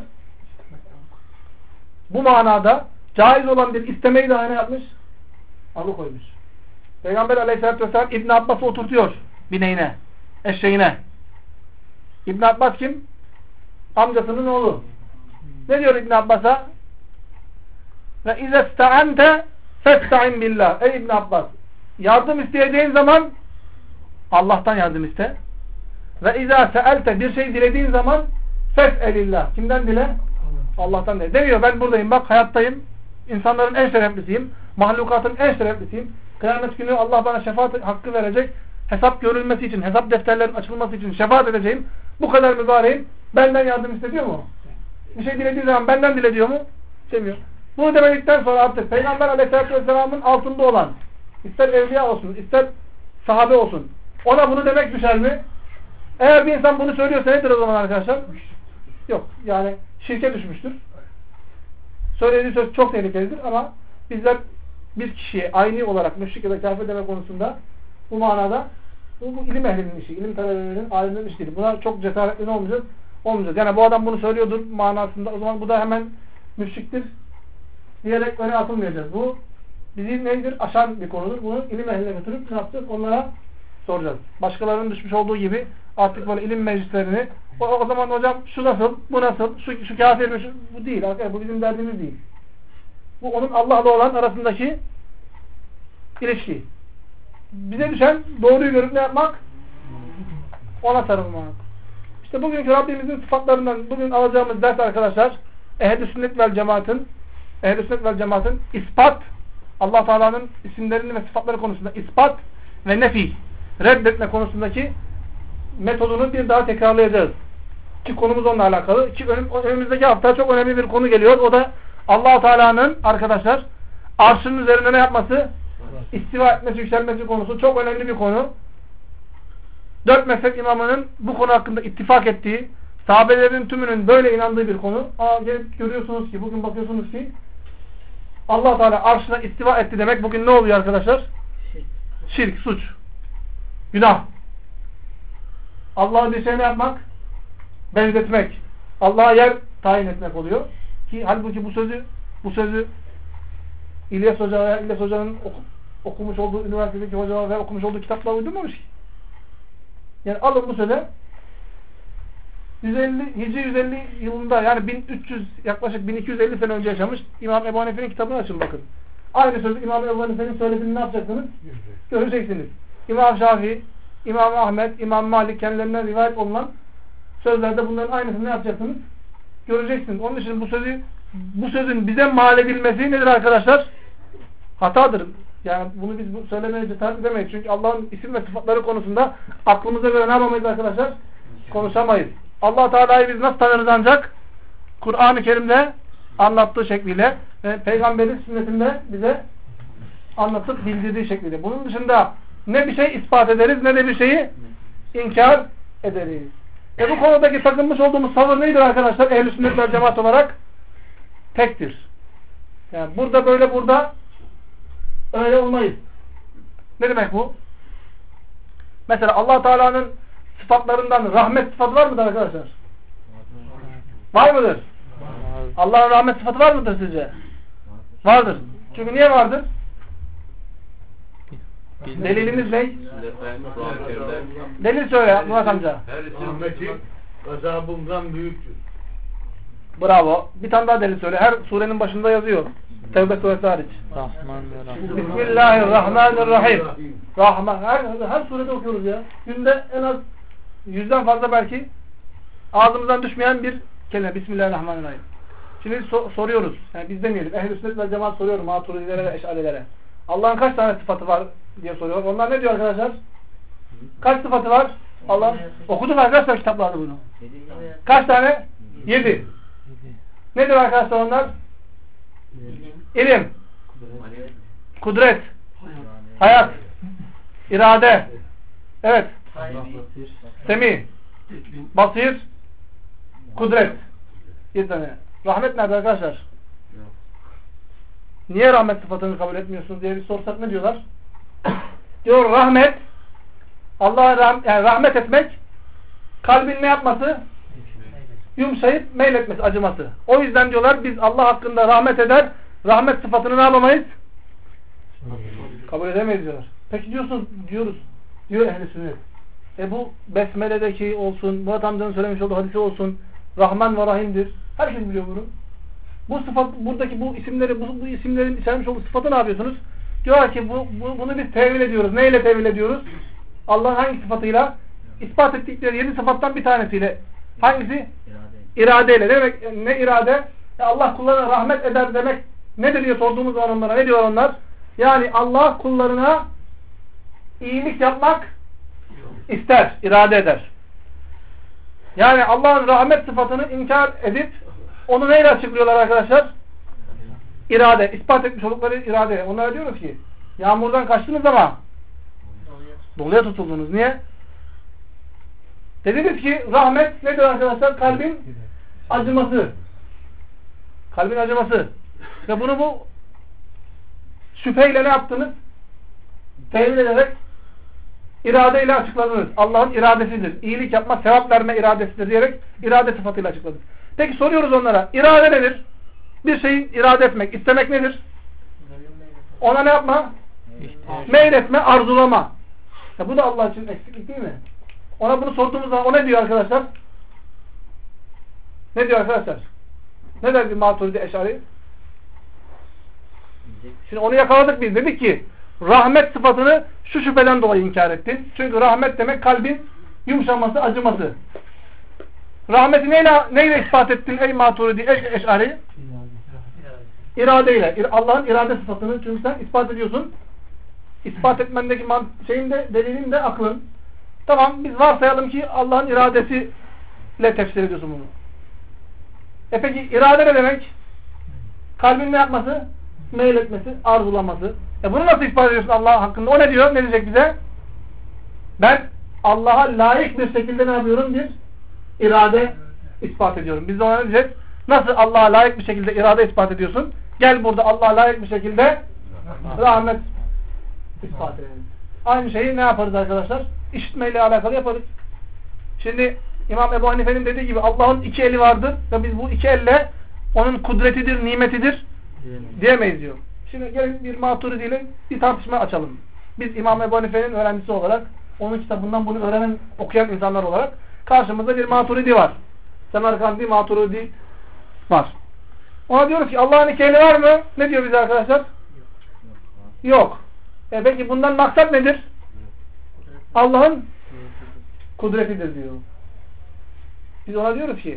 Bu manada caiz olan bir istemeyi daha ne yapmış? Alıkoymuş. Peygamber Aleyhisselatü Vesselam İbn Abbas'ı oturtuyor bineğine, eşeğine. İbn Abbas kim? Amcasının oğlu. Ne diyor İbn Abbas'a? Ve izesta'ante festa'in billah. Ey İbn Abbas, yardım isteyeceğin zaman Allah'tan yardım iste. Ve izâ se'elte, bir şey dilediğin zaman fes'elillah. Kimden dile? Allah'tan dile. Demiyor ben buradayım, bak hayattayım. İnsanların en şereflisiyim. Mahlukatın en şereflisiyim. Kıyamet günü Allah bana şefaat hakkı verecek. Hesap görülmesi için, hesap defterlerinin açılması için şefaat edeceğim. Bu kadar mübareğim. Benden yardım istediyor mu? Bir şey dilediği zaman benden dile diyor mu? Demiyor. Bunu demedikten sonra artık Peygamber Aleyhisselatü Vesselam'ın altında olan, ister evliya olsun, ister sahabe olsun, ona bunu demek düşer mi? Eğer bir insan bunu söylüyorsa nedir o zaman arkadaşlar? Yok. Yani şirke düşmüştür. Söylediği söz çok tehlikelidir ama bizler bir kişiye aynı olarak müşrik ya da kafir deme konusunda bu manada bu ilim ehlinin işi, ilim talebelerinin, alimlerin işi değil. Buna çok cesaretli olmayacağız. Yani bu adam bunu söylüyordur manasında, o zaman bu da hemen müşriktir diyerek öne atılmayacağız. Bu bizi nedir? Aşan bir konudur. Bunu ilim ehline götürüp ne yapacağız? Onlara soracağız. Başkalarının düşmüş olduğu gibi artık böyle ilim meclislerini o zaman hocam şu nasıl, bu nasıl, şu kafir mi, bu değil arkadaşlar, bu bizim derdimiz değil. Bu onun Allah'la olan arasındaki ilişki. Bize düşen doğruyu görüp ne yapmak? Ona sarılmak. İşte bugünkü Rabbimizin sıfatlarından bugün alacağımız ders arkadaşlar Ehl-i Sünnet vel Cemaat'ın ispat, Allah Teala'nın isimlerini ve sıfatları konusunda ispat ve nefi, reddetme konusundaki metodunu bir daha tekrarlayacağız. Ki konumuz onunla alakalı. Ki önümüzdeki hafta çok önemli bir konu geliyor. O da Allah Teala'nın arkadaşlar arşının üzerinde ne yapması? İstiva etmesi, yükselmesi konusu çok önemli bir konu. 4 mezhep imamının bu konu hakkında ittifak ettiği, sahabelerin tümünün böyle inandığı bir konu. Gelip görüyorsunuz ki, bugün bakıyorsunuz ki Allah Teala arşına istiva etti demek bugün ne oluyor arkadaşlar? Şirk, suç, günah. Allah'a bir şey ne yapmak? Benzetmek. Allah'a yer tayin etmek oluyor. Ki halbuki bu sözü İlyas Hoca'nın okumuş olduğu üniversitedeki hocalar ve okumuş olduğu kitaplar uydurmamış ki. Yani alın bu söze Hicri 150 yılında yani 1300 yaklaşık 1250 sene önce yaşamış İmam Ebu Hanife'nin kitabını açın bakın. Aynı sözü İmam Ebu Hanife'nin söylediğini ne yapacaksınız? Göreceksiniz. İmam Şafii, İmam Ahmet, İmam Malik kendilerinden rivayet olunan sözlerde bunların aynısını ne yapacaksınız? Göreceksiniz. Onun için bu sözün bize mal edilmesi nedir arkadaşlar? Hatadır. Yani bunu biz söylemeye cesaret edemeyiz. Çünkü Allah'ın isim ve sıfatları konusunda aklımıza göre ne yapamayız arkadaşlar? Konuşamayız. Allah Teala'yı biz nasıl tanırız ancak? Kur'an-ı Kerim'de anlattığı şekliyle ve Peygamberin sünnetinde bize anlatıp bildirdiği şekliyle. Bunun dışında ne bir şey ispat ederiz ne de bir şeyi inkar ederiz. Bu konudaki takılmış olduğumuz tavır nedir arkadaşlar? Ehl-i Sünnet vel Cemaat olarak tektir. Yani burada öyle olmayız. Ne demek bu? Mesela Allah Teala'nın sıfatlarından rahmet sıfatı var mıdır arkadaşlar? Var mıdır? Allah'ın rahmet sıfatı var mıdır sizce? Vardır. Çünkü niye vardır? Delilimiz ne? Delil söyle Murat amca. Rahmeti azabından büyüktür. Bravo. Bir tane daha delil söyle. Her surenin başında yazıyor. Tevbe suresi hariç. Bismillahirrahmanirrahim. Rahman. Her surede okuyoruz ya. Günde en az 100'den fazla belki ağzımızdan düşmeyen bir kelime. Bismillahirrahmanirrahim. Şimdi soruyoruz. Yani biz demeyelim. Ehl-i Sünnet vel Cemaat soruyorum. Maturidilere ve Eş'arilere. Allah'ın kaç tane sıfatı var diye soruyor. Onlar ne diyor arkadaşlar? Kaç sıfatı var? Allah. Okuduk arkadaşlar kitaplarda bunu. Kaç tane? 7. Nedir arkadaşlar onlar? İlim. Kudret. Hayat. İrade. Evet. Semi. Basir. Kudret. 7 tane. Rahmet nerede arkadaşlar? Niye rahmet sıfatını kabul etmiyorsunuz diye bir sorsak ne diyorlar? Diyor rahmet Allah'a yani rahmet etmek kalbin ne yapması? Yumuşayıp meyletmesi, acıması. O yüzden diyorlar biz Allah hakkında rahmet eder, rahmet sıfatını ne yapamayız? Kabul edemeyiz diyorlar. Peki diyoruz. Diyor Ehl-i Sünnet. Bu Besmele'deki olsun, Murat amcanın söylemiş olduğu hadisi olsun, Rahman ve Rahim'dir. Herkes biliyor bunu. Bu sıfat, buradaki bu isimlerin içermiş olduğu sıfatı ne yapıyorsunuz? Diyorlar ki bunu biz tevil ediyoruz. Neyle tevil ediyoruz? Allah'ın hangi sıfatıyla? İspat ettikleri 7 sıfattan bir tanesiyle. Hangisi? İradeyle. Ne demek? Ne irade? Allah kullarına rahmet eder demek nedir diye sorduğumuz zaman onlara ne diyor onlar? Yani Allah kullarına iyilik yapmak ister, irade eder. Yani Allah'ın rahmet sıfatını inkar edip onu neyle açıklıyorlar arkadaşlar? İrade. İspat etmiş oldukları irade. Onlara diyoruz ki yağmurdan kaçtınız ama doluya tutuldunuz. Niye? Dediniz ki rahmet nedir arkadaşlar? Kalbin acıması. Kalbin acıması. Ve bunu bu şüpheyle ne yaptınız? Tevil ederek iradeyle açıkladınız. Allah'ın iradesidir. İyilik yapma, sevap verme iradesidir diyerek irade sıfatıyla açıkladık. Peki soruyoruz onlara. İrade nedir? Bir şeyi irade etmek, istemek nedir? Ona ne yapma? Meyletme, arzulama. Ya bu da Allah için eksiklik değil mi? Ona bunu sorduğumuz zaman o ne diyor arkadaşlar? Ne diyor arkadaşlar? Ne derdi Maturidi Eş'ari? Şimdi onu yakaladık biz. Dedik ki rahmet sıfatını şu şüpheden dolayı inkar ettin. Çünkü rahmet demek kalbin yumuşaması, acıması. Rahmeti neyle ispat ettin ey Maturidi Eş'ari? İradeyle. Allah'ın irade sıfatını çünkü sen ispat ediyorsun. İspat etmendeki delilin de aklın. Tamam biz varsayalım ki Allah'ın iradesiyle tefsir ediyorsun bunu. Peki irade ne demek? Kalbin ne yapması? Meyletmesi, arzulaması. Bunu nasıl ispat ediyorsun Allah hakkında? O ne diyor? Ne diyecek bize? Ben Allah'a layık bir şekilde ne yapıyorum? Bir irade ispat ediyorum. Biz de ona ne diyeceğiz? Nasıl Allah'a layık bir şekilde irade ispat ediyorsun? Gel burada Allah'a layık bir şekilde rahmet ispat edelim. Aynı şeyi ne yaparız arkadaşlar? İşitmeyle alakalı yaparız. Şimdi İmam Ebu Hanife'nin dediği gibi Allah'ın iki eli vardır ve biz bu iki elle onun kudretidir, nimetidir diyemeyiz diyor. Şimdi gelin bir Maturidi ile bir tartışma açalım. Biz İmam Ebu Hanife'nin öğrencisi olarak, onun kitabından bunu okuyan insanlar olarak karşımızda bir Maturidi var. Semerkandi Maturidi var. Ona diyoruz ki Allah'ın iki eli var mı? Ne diyor bize arkadaşlar? Yok. Peki bundan maksat nedir? Allah'ın kudretidir diyor. Biz ona diyoruz ki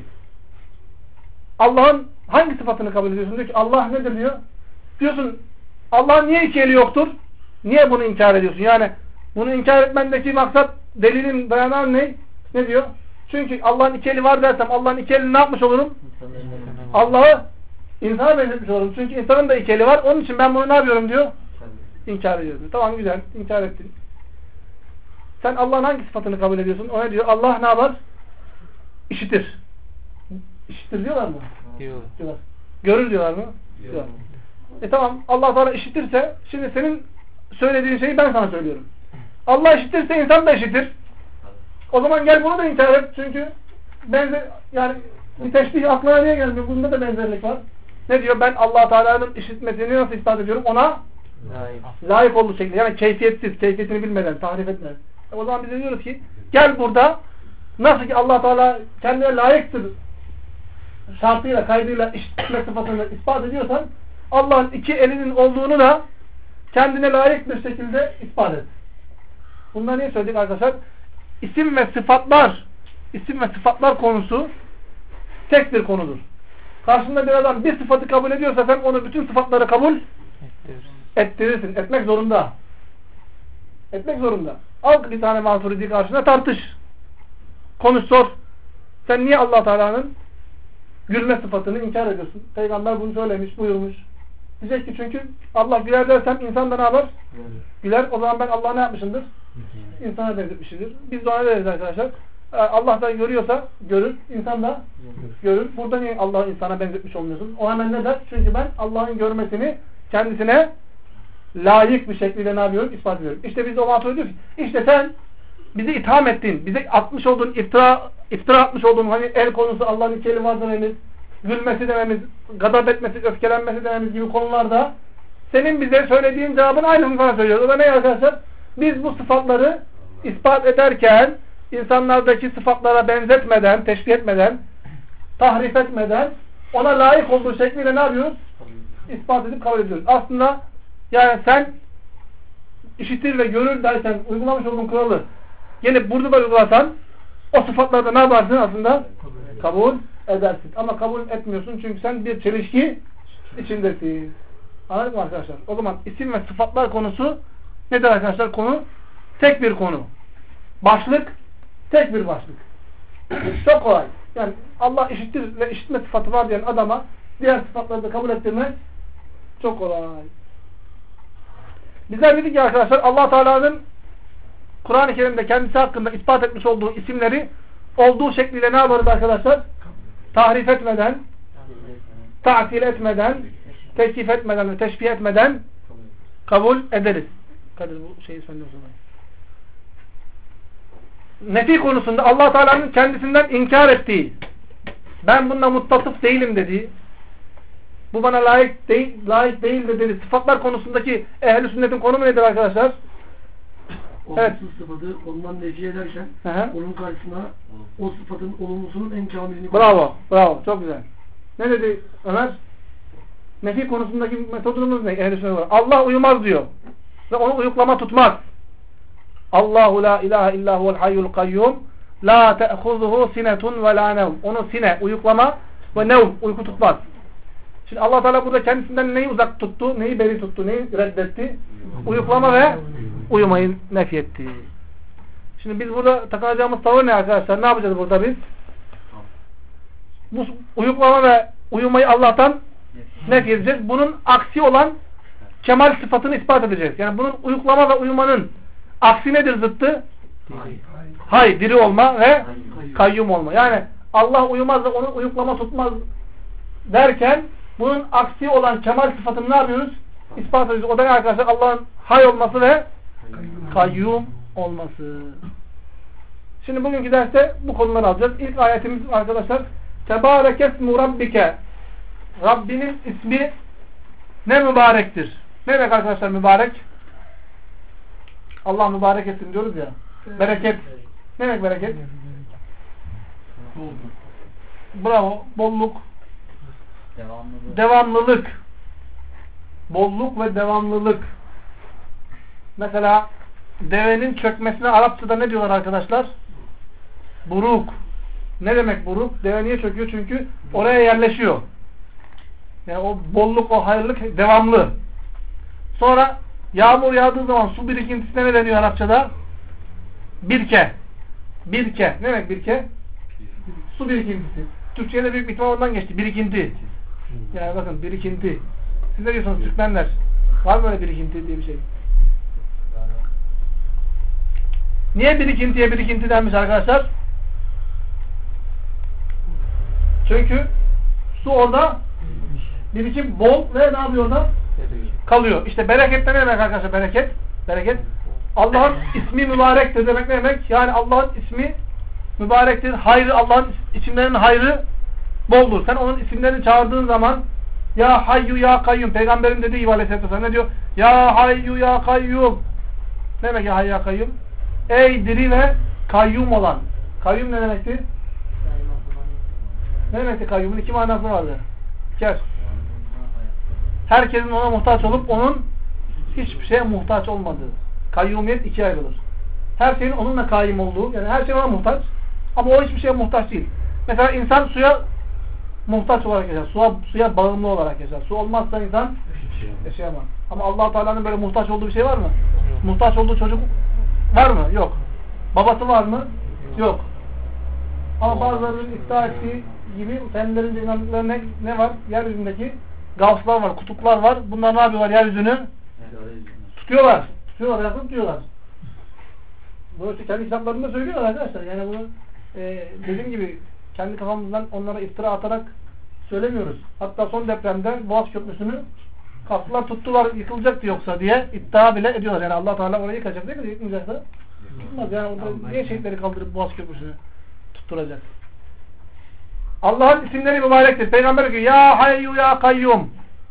Allah'ın hangi sıfatını kabul ediyorsun? Diyor ki Allah nedir diyor. Diyorsun Allah'ın niye iki eli yoktur? Niye bunu inkar ediyorsun? Yani bunu inkar etmendeki maksat delilin dayanağı ne? Ne diyor? Çünkü Allah'ın iki eli var dersem Allah'ın iki elini ne yapmış olurum? Allah'ı insana benzetmiş olurum. Çünkü insanın da iki eli var. Onun için ben bunu ne yapıyorum diyor? İnkar ediyorum. Tamam güzel. İnkar ettin. Sen Allah'ın hangi sıfatını kabul ediyorsun? O ne diyor? Allah ne yapar? İşitir. İşitir diyorlar mı? Diyorlar. Görür diyorlar mı? Diyorlar. Tamam. Allah Teala işitirse şimdi senin söylediğin şeyi ben sana söylüyorum. Allah işitirse insan da işitir. O zaman gel bunu da inkar et. Çünkü yani bir teşbih aklına niye gelmiyor? Bunda da benzerlik var. Ne diyor? Ben Allah Teala'nın işitmesini nasıl ispat ediyorum? Ona layık olduğu şekilde. Yani keyfiyetsiz, keyfiyetini bilmeden, tahrif etmeden. O zaman biz diyoruz ki gel burada nasıl ki Allah Teala kendine layıktır şartıyla, kaydıyla işitme sıfatını ispat ediyorsan Allah'ın iki elinin olduğunu da kendine layık bir şekilde ispat et. Bunları niye söyledik arkadaşlar? İsim ve sıfatlar konusu tek bir konudur. Karşında bir adam bir sıfatı kabul ediyorsa sen onu bütün sıfatları kabul ettirirsin. Etmek zorunda. Etmek zorunda. Al bir tane Maturidi karşına tartış. Konuş sor. Sen niye Allah Teala'nın gülme sıfatını inkar ediyorsun? Peygamber bunu söylemiş, buyurmuş. Diyecek ki çünkü Allah güler dersem insan da ne yapar? Güler. O zaman ben Allah'a ne yapmışımdır? İnsana benzetmişimdir. Biz de ona deriz arkadaşlar. Allah da görüyorsa görür, insan da görür. Burada niye Allah'ı insana benzetmiş olmuyorsun? O hemen ne der? Çünkü ben Allah'ın görmesini kendisine layık bir şekilde ne yapıyorum? İspat ediyorum. İşte biz de o mantığı diyoruz. İşte sen bizi itham ettin. Bize atmış olduğun iftira atmış olduğun hani el konusu Allah'ın iki eli var dememiz, gülmesi dememiz, gadab etmesi, öfkelenmesi dememiz gibi konularda senin bize söylediğin cevabın aynısını sana söylüyoruz. O da ne arkadaşlar? Biz bu sıfatları ispat ederken insanlardaki sıfatlara benzetmeden, teşbih etmeden, tahrif etmeden ona layık olduğu şekliyle ne yapıyoruz? İspat edip kabul ediyoruz. Aslında yani sen işitir ve görür derken uygulamış olduğun kuralı gelip burada da uygulasan o sıfatlarda ne yaparsın aslında? Kabul edersin. Ama kabul etmiyorsun çünkü sen bir çelişki içindesin. Anladın mı arkadaşlar? O zaman isim ve sıfatlar konusu nedir arkadaşlar? Konu tek bir konu. Başlık tek bir başlık. Çok kolay. Yani Allah işittir ve işitme sıfatı var diyen adama diğer sıfatları da kabul ettirmek çok kolay. Bizler dedik ki arkadaşlar Allah Teala'nın Kur'an-ı Kerim'de kendisi hakkında ispat etmiş olduğu isimleri olduğu şekliyle ne yaparız arkadaşlar? Tahrif etmeden, ta'til etmeden, teşkif etmeden ve teşbih etmeden kabul ederiz. Kadir bu şeyi söylüyorsun. Nefi konusunda Allah Teala'nın kendisinden inkar ettiği, ben bununla muttasıf değilim dediği, bu bana layık değil de dedi. Sıfatlar konusundaki ehl-i sünnetin konumu nedir arkadaşlar? Evet. olumsuz sıfatı ondan nefi ederken Hı. onun karşısına o sıfatın olumlusunun en kamilini Bravo. Bravo. Çok güzel. Ne dedi Ömer? Nefi konusundaki metodumuz ne? Ehl-i sünnet olarak. Allah uyumaz diyor. Ve onu uyuklama tutmaz. Allahu la ilahe illa huvel hayyul kayyum la te'huzuhu sinetun ve la nevm. Onu sine, uyuklama ve nevm, uyku tutmaz. Şimdi Allah Teala burada kendisinden neyi uzak tuttu, neyi beri tuttu, neyi reddetti? Uyuklama ve uyumayı nefyetti. Şimdi biz burada takılacağımız tavır ne arkadaşlar? Ne yapacağız burada biz? Bu uyuklama ve uyumayı Allah'tan nefyedeceğiz. Bunun aksi olan kemal sıfatını ispat edeceğiz. Yani bunun uyuklama ve uyumanın aksi nedir zıttı? Hay, diri olma ve kayyum olma. Yani Allah uyumaz ve onu uyuklama tutmaz derken bunun aksi olan kemal sıfatını ne yapıyoruz? İspat ediyoruz. O da arkadaşlar Allah'ın hay olması ve kayyum olması. Şimdi bugünkü derste bu konuları alacağız. İlk ayetimiz arkadaşlar Tebarekesmu Rabbike. Rabbinin ismi ne mübarektir? Ne demek arkadaşlar mübarek? Allah mübarek etsin diyoruz ya. Bereket. Ne demek bereket? Bravo. Bolluk. Devamlılık. Bolluk ve devamlılık. Mesela devenin çökmesine Arapçada ne diyorlar arkadaşlar? Buruk. Ne demek buruk? Deve niye çöküyor? Çünkü oraya yerleşiyor. Yani o bolluk, o hayırlık devamlı. Sonra yağmur yağdığı zaman su birikintisine ne deniyor Arapçada? Birke. Birke. Ne demek birke? Su birikintisi. Türkçe'de büyük bir ihtimal ondan geçti. Birikinti. Yani bakın birikinti. Siz ne diyorsunuz Türkmenler? Var mı öyle birikinti diye bir şey? Niye birikintiye birikinti denmiş arkadaşlar? Çünkü su orada birikim bol ve ne yapıyor orada? Kalıyor. İşte bereket ne demek arkadaşlar bereket? Bereket. Allah'ın ismi mübarektir demek ne demek? Yani Allah'ın ismi mübarektir. Hayrı, Allah'ın isimlerinin hayrı boldur. Sen onun isimlerini çağırdığın zaman ya hayyu ya kayyum. Peygamberin dediği gibi aleyhisselatü vesselam ne diyor? Ya hayyu ya kayyum. Ne demek ya hayyu ya kayyum? Ey diri ve kayyum olan. Kayyum ne demekti? Ne demekti kayyumun? İki manası vardı. Kes. Herkesin ona muhtaç olup onun hiçbir şeye muhtaç olmadığı. Kayyumiyet ikiye ayrılır. Her şeyin onunla kayyum olduğu, yani her şey ona muhtaç ama o hiçbir şeye muhtaç değil. Mesela insan suya muhtaç olarak yaşar. Suya bağımlı olarak yaşar. Su olmazsa insan yaşayamaz. Ama Allah Teala'nın böyle muhtaç olduğu bir şey var mı? Muhtaç olduğu çocuk var mı? Yok. Babası var mı? Yok. Ama bazılarının iddia ettiği gibi kendilerinin inandıkları ne var? Yeryüzündeki gavslar var, kutuplar var. Bunlar ne yapıyorlar yeryüzünü? Tutuyorlar. Ayakta tutuyorlar. Bunu işte kendi kitaplarında söylüyorlar arkadaşlar. Yani bunu dediğim gibi kendi kafamızdan onlara iftira atarak söylemiyoruz. Hatta son depremde Boğaz Köprüsü'nü kastılar, tuttular, yıkılacaktı yoksa diye iddia bile ediyorlar. Yani Allah Teala orayı yıkacak değil mi? Yıkmayacaksa yıkmaz. Yani orada niye şehitleri kaldırıp Boğaz Köprüsü'nü tutturacak? Allah'ın isimleri mübarektir. Peygamber diyor ya hayyu ya kayyum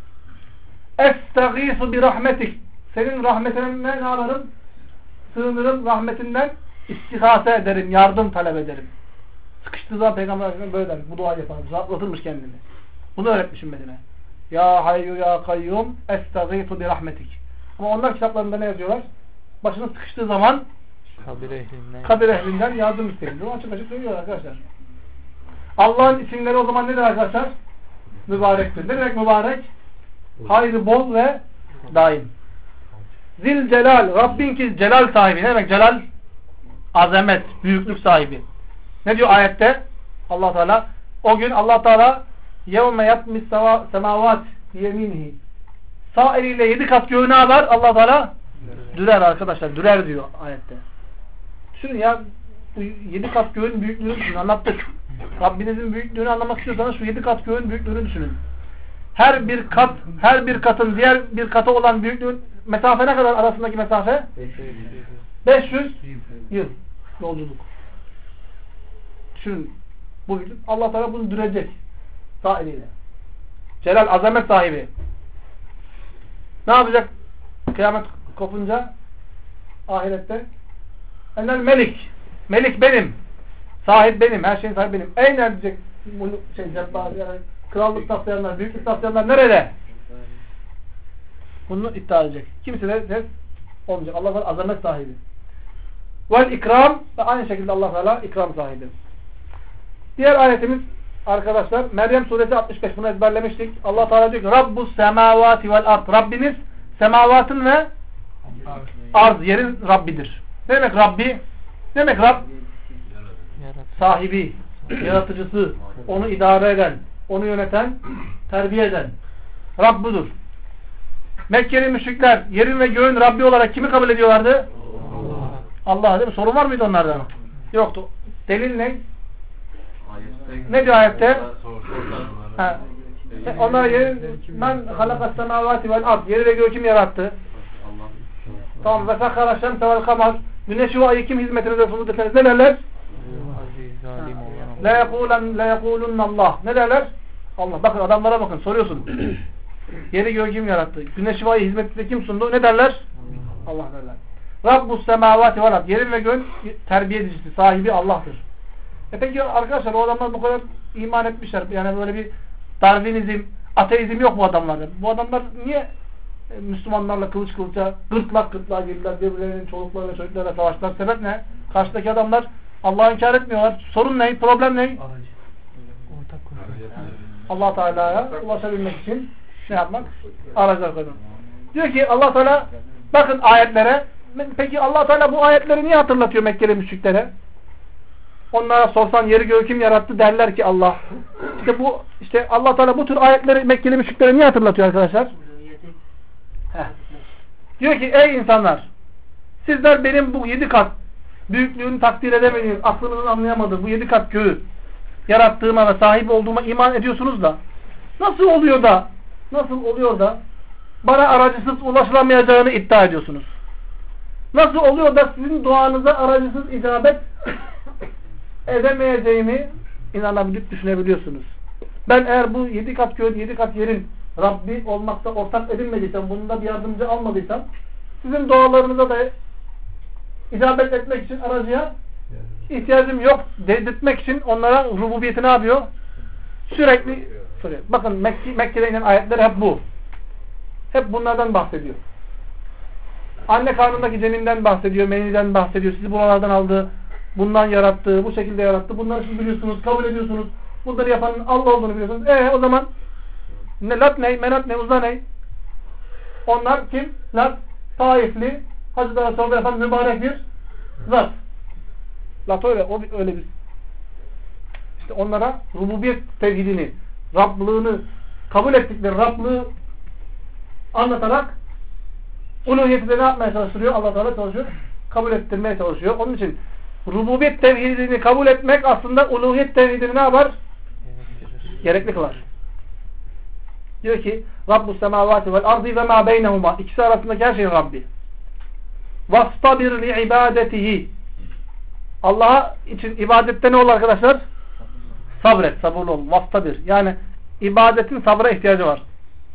estağisu bi rahmetik. Senin rahmetinden ne yaparım? Sığınırım, rahmetinden istigase ederim, yardım talep ederim. Sıkıştığı zaman Peygamber böyle der. Bu duayı yapar. Rahatlatırmış kendini. Bunu öğretmişim Medine. Ya hayyu ya kayyum estağisu bi rahmetik. Ama onlar kitaplarında ne yazıyorlar? Başına sıkıştığı zaman kabir ehlinden yardım isteyin. Bunu açık açık söylüyorlar arkadaşlar. Allah'ın isimleri o zaman nedir arkadaşlar? Mübarektir. Ne demek mübarek? Hayrı bol ve daim. Zil celal. Rabbin ki celal sahibi. Ne demek celal? Azamet, büyüklük sahibi. Ne diyor ayette? Allah Teala o gün Allah Teala yevme yatmis semavat yeminihi. Sağ eliyle 7 kat göğü ne yapar? Allah Teala dürer arkadaşlar. Dürer diyor ayette. Düşünün ya 7 kat göğün büyüklüğünü düşünün. Anlattık. Rabbinizin büyüklüğünü anlamak istiyorsanız şu 7 kat göğün büyüklüğünü düşünün. Her bir katın diğer bir kata olan büyüklüğün mesafe ne kadar arasındaki mesafe? 500 yıl yolculuk. Düşünün. Bugün Allah Teala bunu dürecek. Sağ eliyle. Celal azamet sahibi. Ne yapacak? Kıyamet kopunca ahirette Enel melik. Melik benim. Sahip benim. Her şeyin sahibi benim. Eynen diyecek cebbar, yani krallık taslayanlar, büyüklük taslayanlar nerede? Bunu iddia edecek. Kimse de ses olmayacak. Allah Teala azamet sahibi. Vel ikram, ve aynı şekilde Allah Teala ikram sahibi. Diğer ayetimiz arkadaşlar Meryem suresi 65, bunu ezberlemiştik. Allah Teala diyor ki Rabbus semavati vel ard. Rabbiniz semavatın ve arz, yerin Rabbidir. Ne demek Rabbi? Ne demek Rabb? Sahibi, yaratıcısı, onu idare eden, onu yöneten, terbiye eden. Rabb budur. Mekkeli müşrikler yerin ve göğün Rabbi olarak kimi kabul ediyorlardı? Allah, değil mi? Sorun var mıydı onlardan? Yoktu. Delil ne? Ne diyor ayette? Onlar yerin men halakas semavati vel ard. Yeri ve göğü kim yarattı? Tamam. Ve sakhara şemse vel kamar. Güneşi ve ayı kim hizmetinize sundu deseniz ne derler? La yekulunna Allah. Ne derler? Allah. Bakın adamlara bakın. Soruyorsun. Yeri göğü kim yarattı? Güneşi ve ayı hizmetinize kim sundu? Ne derler? Allah derler. Rabbus semavati vel ard. Yerin ve göğün terbiye edicisi, sahibi Allah'tır. Peki arkadaşlar o adamlar bu kadar iman etmişler. Yani böyle bir Darwinizm, ateizm yok bu adamlarda. Bu adamlar niye Müslümanlarla kılıç kılıça, gırtlak gırtlağa girdiler, birbirlerinin çoluklarıyla çocuklarla savaştılar? Sebep ne? Karşıdaki adamlar Allah'ı inkar etmiyorlar. Sorun ne? Problem ne? Allah Teala'ya ulaşabilmek için ne yapmak? Aracılar koymak. Diyor ki Allah Teala, bakın ayetlere. Peki Allah Teala bu ayetleri niye hatırlatıyor Mekkeli müşriklere? Onlara sorsan yeri göğü kim yarattı derler ki Allah. İşte Allah Teala bu tür ayetleri Mekkeli müşriklere niye hatırlatıyor arkadaşlar? Diyor ki ey insanlar, sizler benim bu 7 kat büyüklüğünü takdir edemediğiniz, aklınızın anlayamadığı bu 7 kat göğü yarattığıma ve sahip olduğuma iman ediyorsunuz da nasıl oluyor da bana aracısız ulaşılamayacağını iddia ediyorsunuz? Nasıl oluyor da sizin duanıza aracısız icabet edemeyeceğimi inanabilip düşünebiliyorsunuz? Ben eğer bu 7 kat göğün, 7 kat yerin Rabbi olmakta ortak edinmediysem, bunda bir yardımcı almadıysam, sizin dualarınıza da icabet etmek için aracıya ihtiyacım yok dedirtmek için onlara rububiyeti ne yapıyor? Sürekli soruyor. Bakın Mekke'de inen ayetler hep bu. Hep bunlardan bahsediyor. Anne karnındaki ceninden bahsediyor, meniden bahsediyor. Sizi buralardan aldı, bundan yarattı, bu şekilde yarattı. Bunları siz biliyorsunuz, kabul ediyorsunuz. Bunları yapanın Allah olduğunu biliyorsunuz. O zaman Lat ne, Menat ne, Uzza ne? Onlar kim? Lat, Taifli, Hacı Dağ'a sordu yapan mübarek bir zat. Lat öyle bir. İşte onlara rububiyet tevhidini, Rablığını kabul ettikleri Rablığı anlatarak uluhiyeti de ne yapmaya çalıştırıyor? Allah Teala çalışıyor. Kabul ettirmeye çalışıyor. Onun için rububiyet tevhidini kabul etmek aslında uluhiyet tevhidini ne yapar? Gerekli kılar. Diyor ki Rabbus semavati vel ardi ve ma beynehuma. İkisi arasındaki her şeyin Rabbi. Vastabir li ibadetihi. Allah'a için ibadette ne olur arkadaşlar? Sabret, sabırlı ol. Vastabir. Yani ibadetin sabra ihtiyacı var.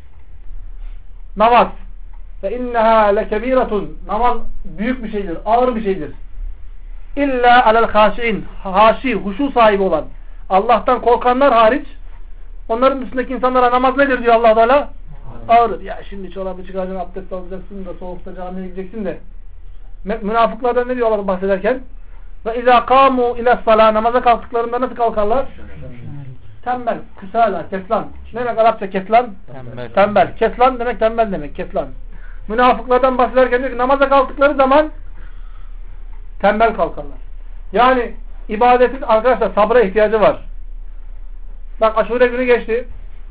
Namaz. Fe inneha lekebiratun. Namaz büyük bir şeydir, ağır bir şeydir. İlla alel haşi'in. Haşi, huşu sahibi olan. Allah'tan korkanlar hariç onların üstündeki insanlara namaz nedir diyor Allah Teala? Ağırdır. Ya şimdi çorabı çıkaracaksın, abdest alacaksın da soğukta camiye gideceksin de. Münafıklardan ne diyorlar bahsederken? Ve izâ kâmû ilâs-salâ. Namaza kalktıklarında nasıl kalkarlar? Tembel, küsâlâ, keslan. Ne demek Arapça keslan? Tembel. Keslan demek tembel demek. Keslan. Münafıklardan bahsederken diyor ki namaza kalktıkları zaman tembel kalkarlar. Yani ibadetin arkadaşlar sabra ihtiyacı var. Bak Aşure günü geçti.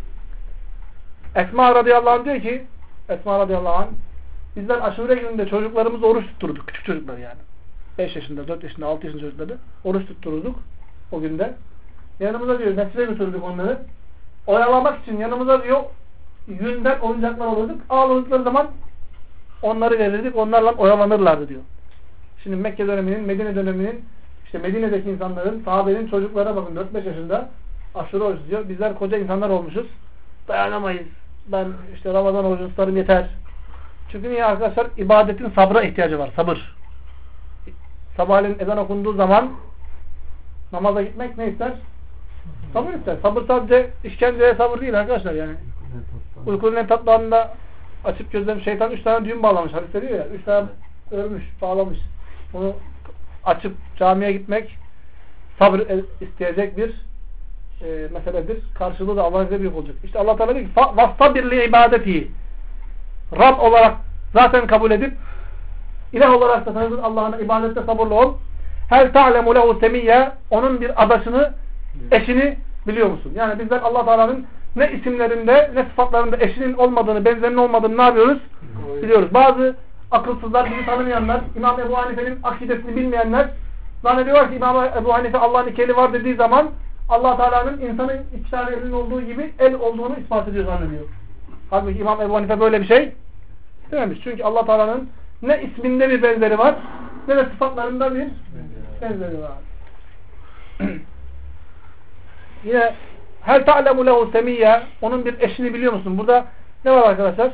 Esma radıyallahu anh diyor ki bizler Aşure gününde çocuklarımızı oruç tutturduk. Küçük çocuklar yani. 5 yaşında, 4 yaşında, 6 yaşında çocukları oruç tutturduk o günde. Yanımıza diyor mescide götürdük onları. Oyalamak için yanımıza diyor yünden oyuncaklar alırdık. Ağladıkları zaman onları verirdik. Onlarla oyalanırlardı diyor. Şimdi Mekke döneminin, Medine döneminin işte Medine'deki insanların, sahabenin çocuklara bakın 4-5 yaşında aşure oruç diyor. Bizler koca insanlar olmuşuz. Dayanamayız. Ben işte Ramazan orucu tutarım yeter. Çünkü niye arkadaşlar? İbadetin sabra ihtiyacı var. Sabır. sabahleyin ezan okunduğu zaman namaza gitmek ne ister? Sabır ister. Sabır sadece işkenceye sabır değil arkadaşlar yani. Uykunun en tatlı anında açıp gözlerini şeytan 3 tane düğüm bağlamış. Hadis diyor ya 3 tane örmüş, bağlamış. Bunu açıp camiye gitmek sabır isteyecek bir meseledir. Karşılığı da Allah'ın izniyle büyük olacak. İşte Allah Teala diyor ki وَاسْتَبِرْ لِعِبَادَتِهِ Rab olarak zaten kabul edip ilah olarak da tanıdığın Allah'ın ibadette sabırlı ol. Hel ta'lemu lehu semiyye onun bir adaşını, eşini biliyor musun? Yani bizler Allah Teala'nın ne isimlerinde ne sıfatlarında eşinin olmadığını, benzerinin olmadığını ne yapıyoruz? Biliyoruz. Bazı akılsızlar, bizi tanımayanlar, İmam Ebu Hanife'nin akidesini bilmeyenler zannediyorlar ki İmam Ebu Hanife Allah'ın iki eli var dediği zaman Allah Teala'nın insanın iki tane elinin olduğu gibi el olduğunu ispat ediyor zannediyor. Halbuki İmam Ebu Hanife böyle bir şey dememiş. Çünkü Allah Teala'nın ne isminde bir benzeri var ne de sıfatlarında bir benzeri var. Yine hel ta'lemu lehu semiyye onun bir eşini biliyor musun? Burada ne var arkadaşlar?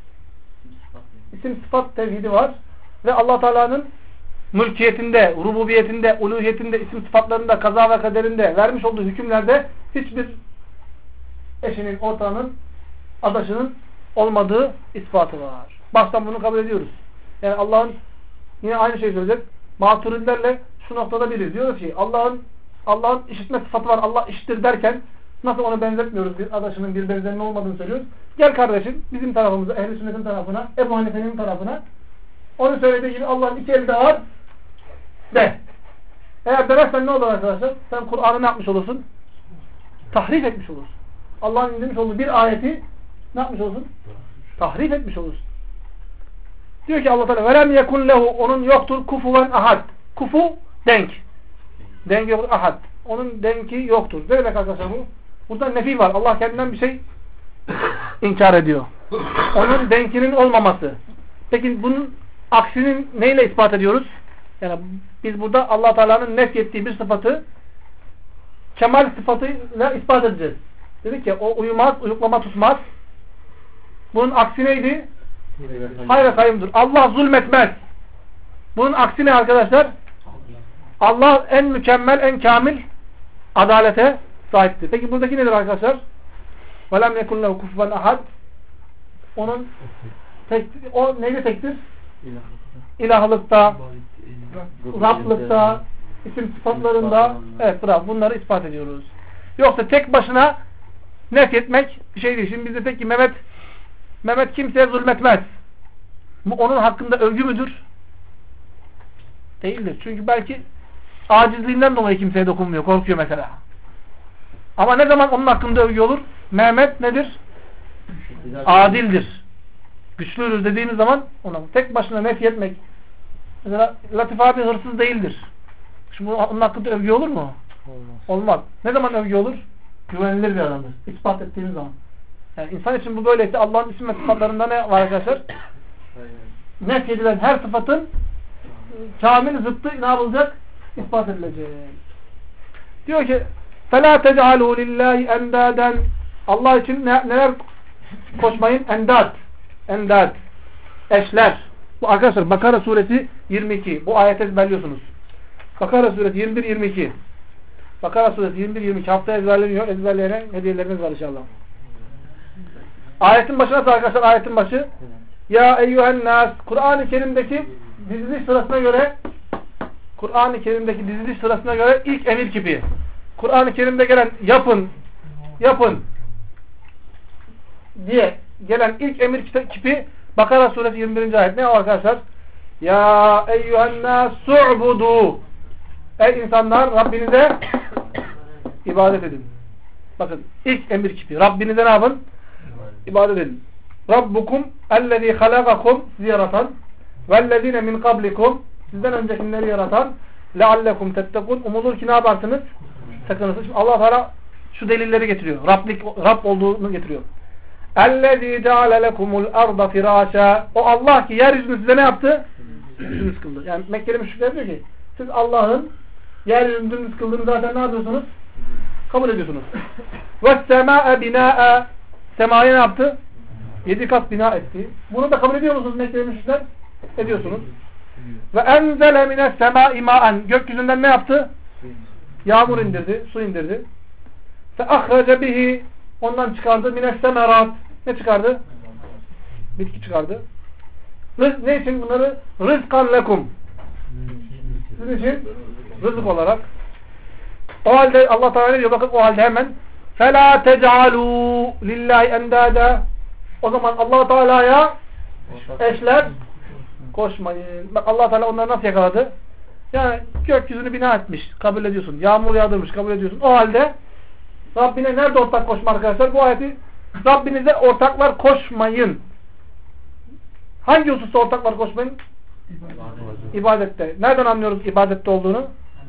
İsim sıfat tevhidi var ve Allah Teala'nın mülkiyetinde, rububiyetinde, uluhiyetinde, isim sıfatlarında, kaza ve kaderinde vermiş olduğu hükümlerde hiçbir eşinin, ortağının, adaşının olmadığı ispatı var. Baştan bunu kabul ediyoruz. Yani Allah'ın yine aynı şeyi söyleyecek. Maturidilerle şu noktada biri. Diyoruz ki Allah'ın işitme sıfatı var. Allah işitir derken nasıl onu benzetmiyoruz? Bir adaşının bir benzerinin olmadığını söylüyoruz. Gel kardeşim bizim tarafımıza, ehl-i sünnetin tarafına, Ebu Hanife'nin tarafına. Onun söylediği gibi Allah'ın iki eli de var de. Eğer demezsen ne olur arkadaşlar? Sen Kur'an'ı ne yapmış olursun? Tahrif etmiş olursun. Allah'ın indirmiş olduğu bir ayeti ne yapmış olursun? Tahrif etmiş olursun. Diyor ki Allah Teala velem yekun lehu onun yoktur kufuven ahad. Kufu denk. Denk yok ahad. Onun denki yoktur. Ne demek arkadaşlar bu? Burada nefi var. Allah kendinden bir şey inkar ediyor. Onun denkinin olmaması. Peki bunun aksinin neyle ispat ediyoruz? Yani biz burada Allah Teala'nın nefyettiği bir sıfatı kemal sıfatıyla ispat edeceğiz. Dedik ki o uyumaz, uyuklama tutmaz. Bunun aksi neydi? Hayır kayımdır. Allah zulmetmez. Bunun aksi ne arkadaşlar? Allah en mükemmel, en kamil adalete sahiptir. Peki buradaki nedir arkadaşlar? وَلَمْ يَكُنْ لَهُ كُفُوًا أَحَدٍ onun o neyle tektir? İlahlıkta, Rablıkta, isim sıfatlarında evet bravo bunları ispat ediyoruz. Yoksa tek başına nefyetmek bir şey değil. Şimdi bizde tek ki Mehmet kimseye zulmetmez. Bu onun hakkında övgü müdür? Değildir. Çünkü belki acizliğinden dolayı kimseye dokunmuyor. Korkuyor mesela. Ama ne zaman onun hakkında övgü olur? Mehmet nedir? Adildir. Güçlüdür dediğimiz zaman ona tek başına nefyetmek. Mesela Latif abi hırsız değildir. Şimdi onun hakkında övgü olur mu? Olmaz. Ne zaman övgü olur? Güvenilir bir adamdır. İspat ettiğimiz zaman. Yani insan için bu böyleyse Allah'ın isim ve sıfatlarında ne var arkadaşlar? Nefyedilen her sıfatın kamil zıttı ne yapılacak? İspat edilecek. Diyor ki فَلَا تَجْعَلُوا لِلّٰهِ اَنْدَادًا Allah için neler koşmayın? Endad. Eşler. Bu arkadaşlar Bakara suresi 22. Bu ayeti ezberliyorsunuz. Bakara suresi 21-22. Bakara suresi 21-22 haftaya ezberleniyor. Ezberleyene hediyeleriniz var inşallah. Ayetin başı nasıl arkadaşlar? Ayetin başı ya eyyühen nas Kur'an-ı Kerim'deki diziliş sırasına göre ilk emir kipi. Kur'an-ı Kerim'de gelen yapın diye gelen ilk emir kipi Bakara suresi 21. ayet. Ne o arkadaşlar? Ya eyyühen nas su'budu ey insanlar Rabbinize ibadet edin. Bakın ilk emir kipi. Rabbinize ne yapın? İbadet edin. Rabbukum ellezî halakakum sizi yaratan vellezîne min kablikum sizden öncekileri yaratan leallekum tettekun umulur ki ne yaparsınız? Sakınırsınız. Şimdi Allah Teala şu delilleri getiriyor. Rab olduğunu getiriyor. Ellezî ceale lekumul arda firâşâ o Allah ki yeryüzünü size ne yaptı? Dümdüz kıldı. Yani Mekkeli müşrikler diyor ki siz Allah'ın yeryüzünü dümdüz kıldığını zaten ne yapıyorsunuz? Kabul ediyorsunuz. Vessemâe binâe semayı ne yaptı? 7 kat bina etti. Bunu da kabul ediyor musunuz Mekkeli müşrikler? Ediyorsunuz. Ve enzele mines semâi mâen. Gökyüzünden ne yaptı? Yağmur indirdi, su indirdi. Fe ahrece bihi. Ondan çıkardı. Mines semerat. Ne çıkardı? Bitki çıkardı. Ne için bunları? Rızkan lekum. Sizin için rızık olarak. O halde Allah Teala ne diyor? Bakın o halde hemen فَلَا تَجْعَلُوا لِلّٰهِ اَنْدَادًا. O zaman Allah Teala'ya eşler koşmayın. Bak Allah Teala onları nasıl yakaladı? Yani gökyüzünü bina etmiş. Kabul ediyorsun. Yağmur yağdırmış. Kabul ediyorsun. O halde Rabbine nerede ortak koşma arkadaşlar? Bu ayeti Rabbinize ortaklar koşmayın. Hangi hususta ortaklar koşmayın? İbadette. Nereden anlıyoruz ibadette olduğunu?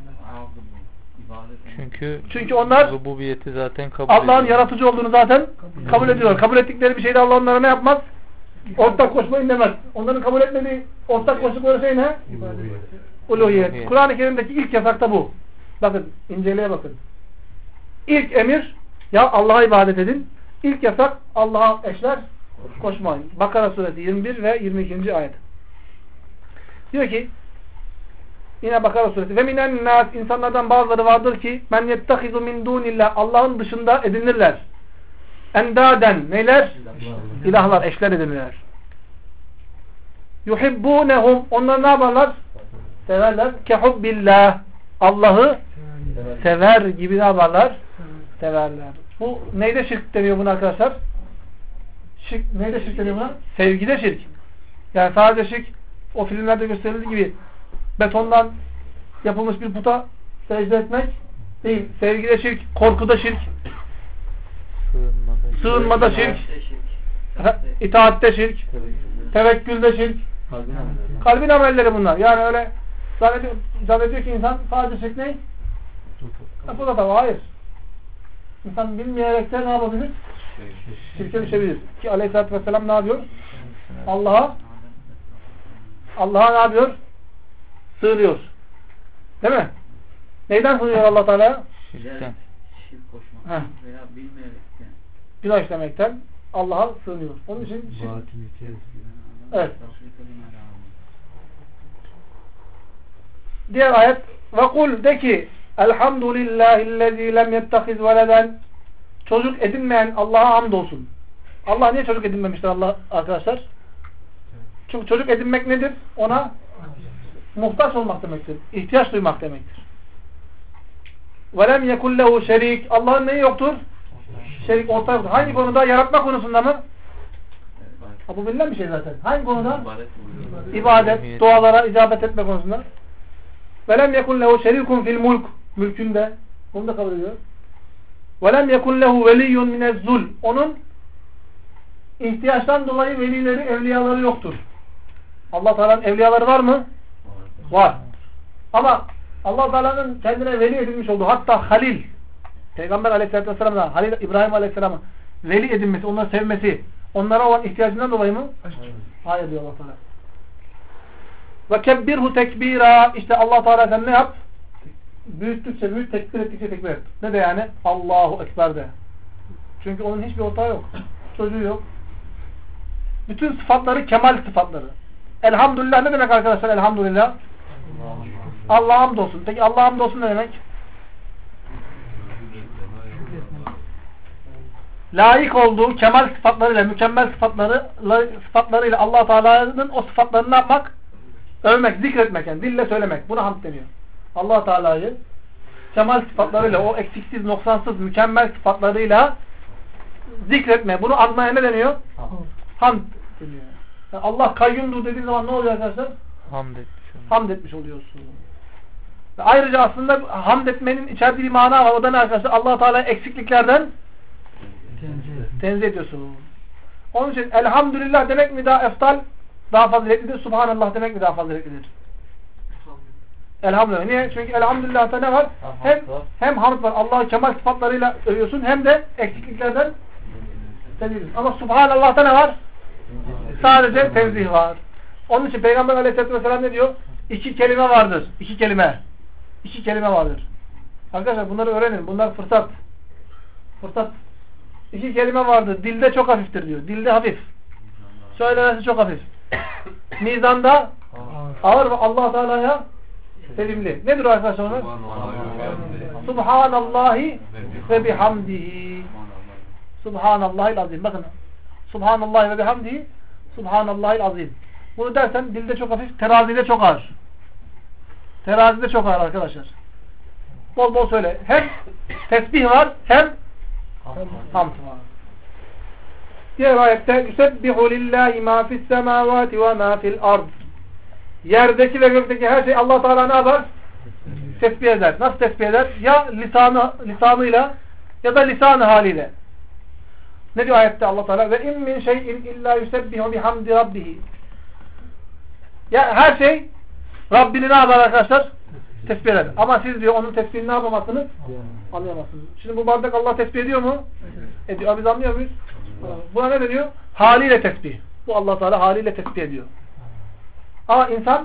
Çünkü onlar rububiyeti zaten kabul Allah'ın yaratıcı olduğunu zaten kabul ediyorlar. Kabul ettikleri bir şeyde Allah onlara ne yapmaz? Ortak koşmayın demez. Onların kabul etmediği ortak koştukları şey ne? Uluhiyet. Kur'an-ı Kerim'deki ilk yasak da bu. Bakın, inceleye bakın. İlk emir, ya Allah'a ibadet edin. İlk yasak, Allah'a eşler koşmayın. Bakara suresi 21 ve 22. ayet. Diyor ki, yine Bakara suresi, ve minen nas, insanlardan bazıları vardır ki men yettehizu min dunillah, Allah'ın dışında edinirler. Endaden, neyler? İlahlar, eşler edinirler. Yuhibbunehum, onlar ne yaparlar? Severler. Kehubbillah, Allah'ı sever gibi ne yaparlar? Severler. Bu neyde şirk deniyor buna arkadaşlar? Şirk, neyde şirk deniyor buna? Sevgide şirk. Yani sadece şirk, o filmlerde gösterildiği gibi betondan yapılmış bir puta secde etmek değil. Sevgide şirk, korkuda şirk, sığınmada şirk, itaatte şirk, tevekkülde şirk, kalbin amelleri bunlar. Yani öyle zannediyor ki insan sadece şirk ne? Puta tabi. Hayır. İnsan bilmeyerek de ne yapabilir? Şirke düşebilir. Ki Aleyhisselatü Vesselam ne yapıyor? Allah'a ne yapıyor? Sığınıyor. Değil mi? Neyden sığınıyor Allah Teala? Şirkten. Şirk koşmaktan veya bilmeyerekten. Günah işlemekten Allah'a sığınıyor. Onun için evet. Diğer ayet ve kul de ki elhamdülillahillezî lem yettehiz veleden. Çocuk edinmeyen Allah'a hamdolsun. Allah niye çocuk edinmemiştir Allah arkadaşlar? Çünkü çocuk edinmek nedir? Ona muhtaç olmak demektir. İhtiyaç duymak demektir. وَلَمْ يَكُنْ لَهُ şerik. Allah'ın neyi yoktur? Şerik, ortak yoktur. Hangi konuda? Yaratma konusunda mı? Bu bilinen bir şey zaten. Hangi konuda? İbadet, dualara icabet etme konusunda. وَلَمْ يَكُنْ لَهُ şerikun fil mulk. Mülkünde. Bunu da kabul ediyor. وَلَمْ يَكُنْ لَهُ وَلِيٌّ مِنَ الزُّلْ. Onun ihtiyaçtan dolayı velileri, evliyaları yoktur. Allah Teala'nın evliyaları var mı? Var. Ama Allah Teala'nın kendine veli edilmiş olduğu, hatta Halil, Peygamber Aleyhisselatü Vesselam'la Halil İbrahim Aleyhisselam'ı veli edinmesi, onları sevmesi, onlara olan ihtiyacından dolayı mı? Hayır diyor Allah Teala. Ve kebbirhu tekbira. İşte Allah Teala sen ne yap? Büyüttükçe büyüt, tekbir ettikçe tekbir et. Ne de yani? Allahu Ekber de. Çünkü onun hiçbir ortağı yok. Çocuğu yok. Bütün sıfatları kemal sıfatları. Elhamdülillah ne demek arkadaşlar? Elhamdülillah. Allah'a hamdolsun. Peki Allah'a hamdolsun ne demek? Layık olduğu kemal sıfatlarıyla, mükemmel sıfatlarıyla Allah Teala'nın o sıfatlarını yapmak? Övmek, zikretmek yani. Dille söylemek. Buna hamd deniyor. Allah Teala'yı kemal sıfatlarıyla, o eksiksiz, noksansız, mükemmel sıfatlarıyla zikretme. Bunu anmaya ne deniyor? Hamd deniyor. Yani Allah kayyumdur dediği zaman ne oluyor arkadaşlar? Hamd etmiş oluyorsun. Ve ayrıca aslında hamd etmenin içerdiği bir mana var. O da ne arkadaşlar? Allah Teala eksikliklerden tenzih ediyorsun. Onun için elhamdülillah demek mi daha eftal, daha faziletlidir? Subhanallah demek mi daha faziletlidir? Elhamdülillah. Niye? Çünkü elhamdülillah'ta ne var? Hem hamd var. Allah'ı kemal sıfatlarıyla övüyorsun, hem de eksikliklerden tenzih ediyorsun. Ama Subhanallah'ta ne var? Sadece tenzih var. Onun için Peygamber Aleyhisselatü Vesselam ne diyor? İki kelime vardır. İki kelime. İki kelime vardır. Arkadaşlar bunları öğrenin. Bunlar fırsat. Fırsat. İki kelime vardır. Dilde çok hafiftir diyor. Dilde hafif. Söylemesi çok hafif. Mizanda ağır ve Allah Teala'ya sevimli. Nedir arkadaşlar onu? Subhanallahi ve bihamdihi. Subhanallahil azim. Bakın. Subhanallahi ve bihamdihi. Subhanallahil azim. Bunu dersen dilde çok hafif, terazide çok ağır. Terazide çok ağır arkadaşlar. Bol bol söyle. Hem tesbih var hem hamd var. Diğer ayette yusebbihu lillahi ma fis semavati ve ma fil ard. Yerdeki ve gökteki her şey Allah Teala ne yapar? Tesbih eder. Nasıl tesbih eder? Ya lisanıyla ya da lisanı haliyle. Ne diyor ayette Allah Teala? Ve in min şey'in illa yusebbihu bihamdi rabbih. Ya her şey Rabbini ne yapar arkadaşlar? Tesbih eder. Ama siz diyor onun tesbihini ne yapamazsınız? Anlayamazsınız. Şimdi bu bardak Allah tesbih ediyor mu? Ediyor. Biz anlıyor muyuz? Buna ne deniyor? Haliyle tesbih. Bu Allah Teala haliyle tesbih ediyor. Ama insan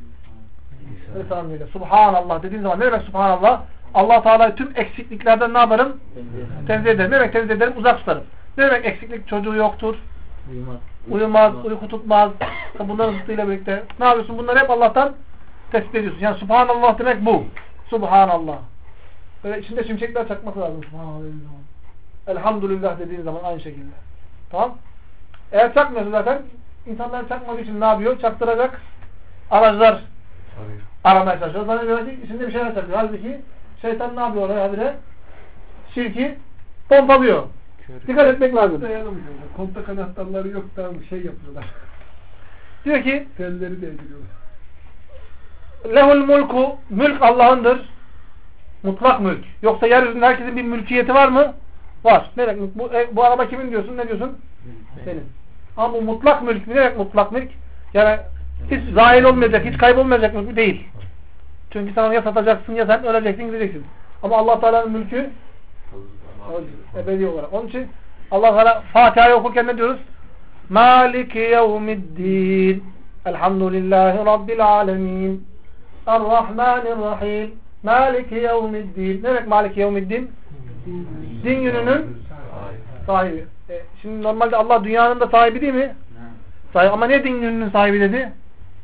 Subhanallah dediğin zaman ne demek Subhanallah? Allah Teala'yı tüm eksikliklerden ne yaparım? Tenzih ederim. Ne demek tenzih ederim? Uzak tutarım. Ne demek eksiklik? Çocuğu yoktur. Uyumaz, uyku tutmaz. Bunların zıttıyla birlikte. Ne yapıyorsun? Bunları hep Allah'tan tesbih ediyorsun. Yani Subhanallah demek bu. Subhanallah. Böyle içinde şimşekler çakması lazım. Subhanallah dediğin zaman. Elhamdülillah dediğin zaman aynı şekilde. Tamam? Eğer çakmıyorsun zaten insanlar çakmadığı için ne yapıyor? Çaktıracak araclar aramaya çalışıyor. Zannediyorlar ki içinde bir şeyler çakıyor. Halbuki şeytan ne yapıyor oraya habire? Şirki pompalıyor. Dikkat etmek lazım. Dayanamıyorlar. Kontak anahtarları yok da şey yapıyorlar. Diyor ki Telleri değdiriyorlar. lehul mulku, mülk Allah'ındır. Mutlak mülk. Yoksa yeryüzünde herkesin bir mülkiyeti var mı? Var. Ne demek? Bu araba kimin diyorsun? Ne diyorsun? Senin. Ama bu mutlak mülk mi? Ne demek mutlak mülk? Yani hiç zahil olmayacak, hiç kaybolmayacak mülk değil. Çünkü sen onu ya satacaksın ya sen öleceksin, gideceksin. Ama Allah Teala'nın mülkü ebedi olarak. Onun için Allah Teala Fatiha'yı okurken ne diyoruz? Maliki yevmiddin. Elhamdülillahi Rabbil alemin. Errahmanirrahim. Maliki yevmiddin. Ne demek Maliki yevmiddin? Din gününün sahibi. Şimdi normalde Allah dünyanın da sahibi değil mi? Sahibi. Ama ne din gününün sahibi dedi?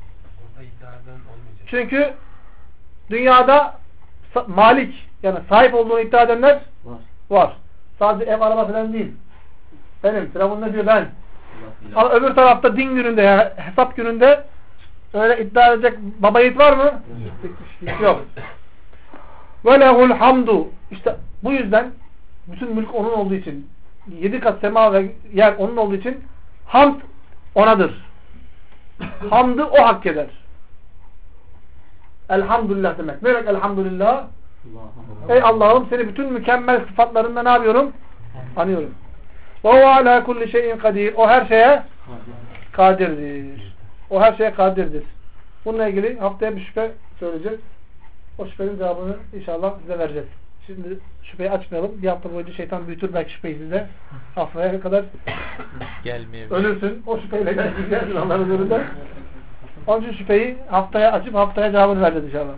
Çünkü dünyada malik yani sahip olduğunu iddia edenler var. Sadece ev araba falan değil. Benim. Firavun ne diyor? Ben. Ama öbür tarafta din gününde yani hesap gününde öyle iddia edecek baba yiğit var mı? Yok. Ve lehul hamdu. İşte bu yüzden bütün mülk onun olduğu için 7 kat sema ve yer onun olduğu için hamd onadır. Hamdı o hak eder. Elhamdülillah demek. Ne demek elhamdülillah? Ey Allah'ım seni bütün mükemmel sıfatlarında ne yapıyorum? Anıyorum. Ve huve ala kulli şeyin kadir. O her şeye kadirdir. O her şeye kadirdir. Bununla ilgili haftaya bir şüphe söyleyeceğiz. O şüphenin cevabını inşallah size vereceğiz. Şimdi şüpheyi açmayalım. Bir hafta boyunca şeytan büyütür belki şüpheyi size. Haftaya kadar ölürsün. O şüpheyle gelsin onların üzerinde. Onun için şüpheyi haftaya açıp haftaya cevabını vereceğiz inşallah.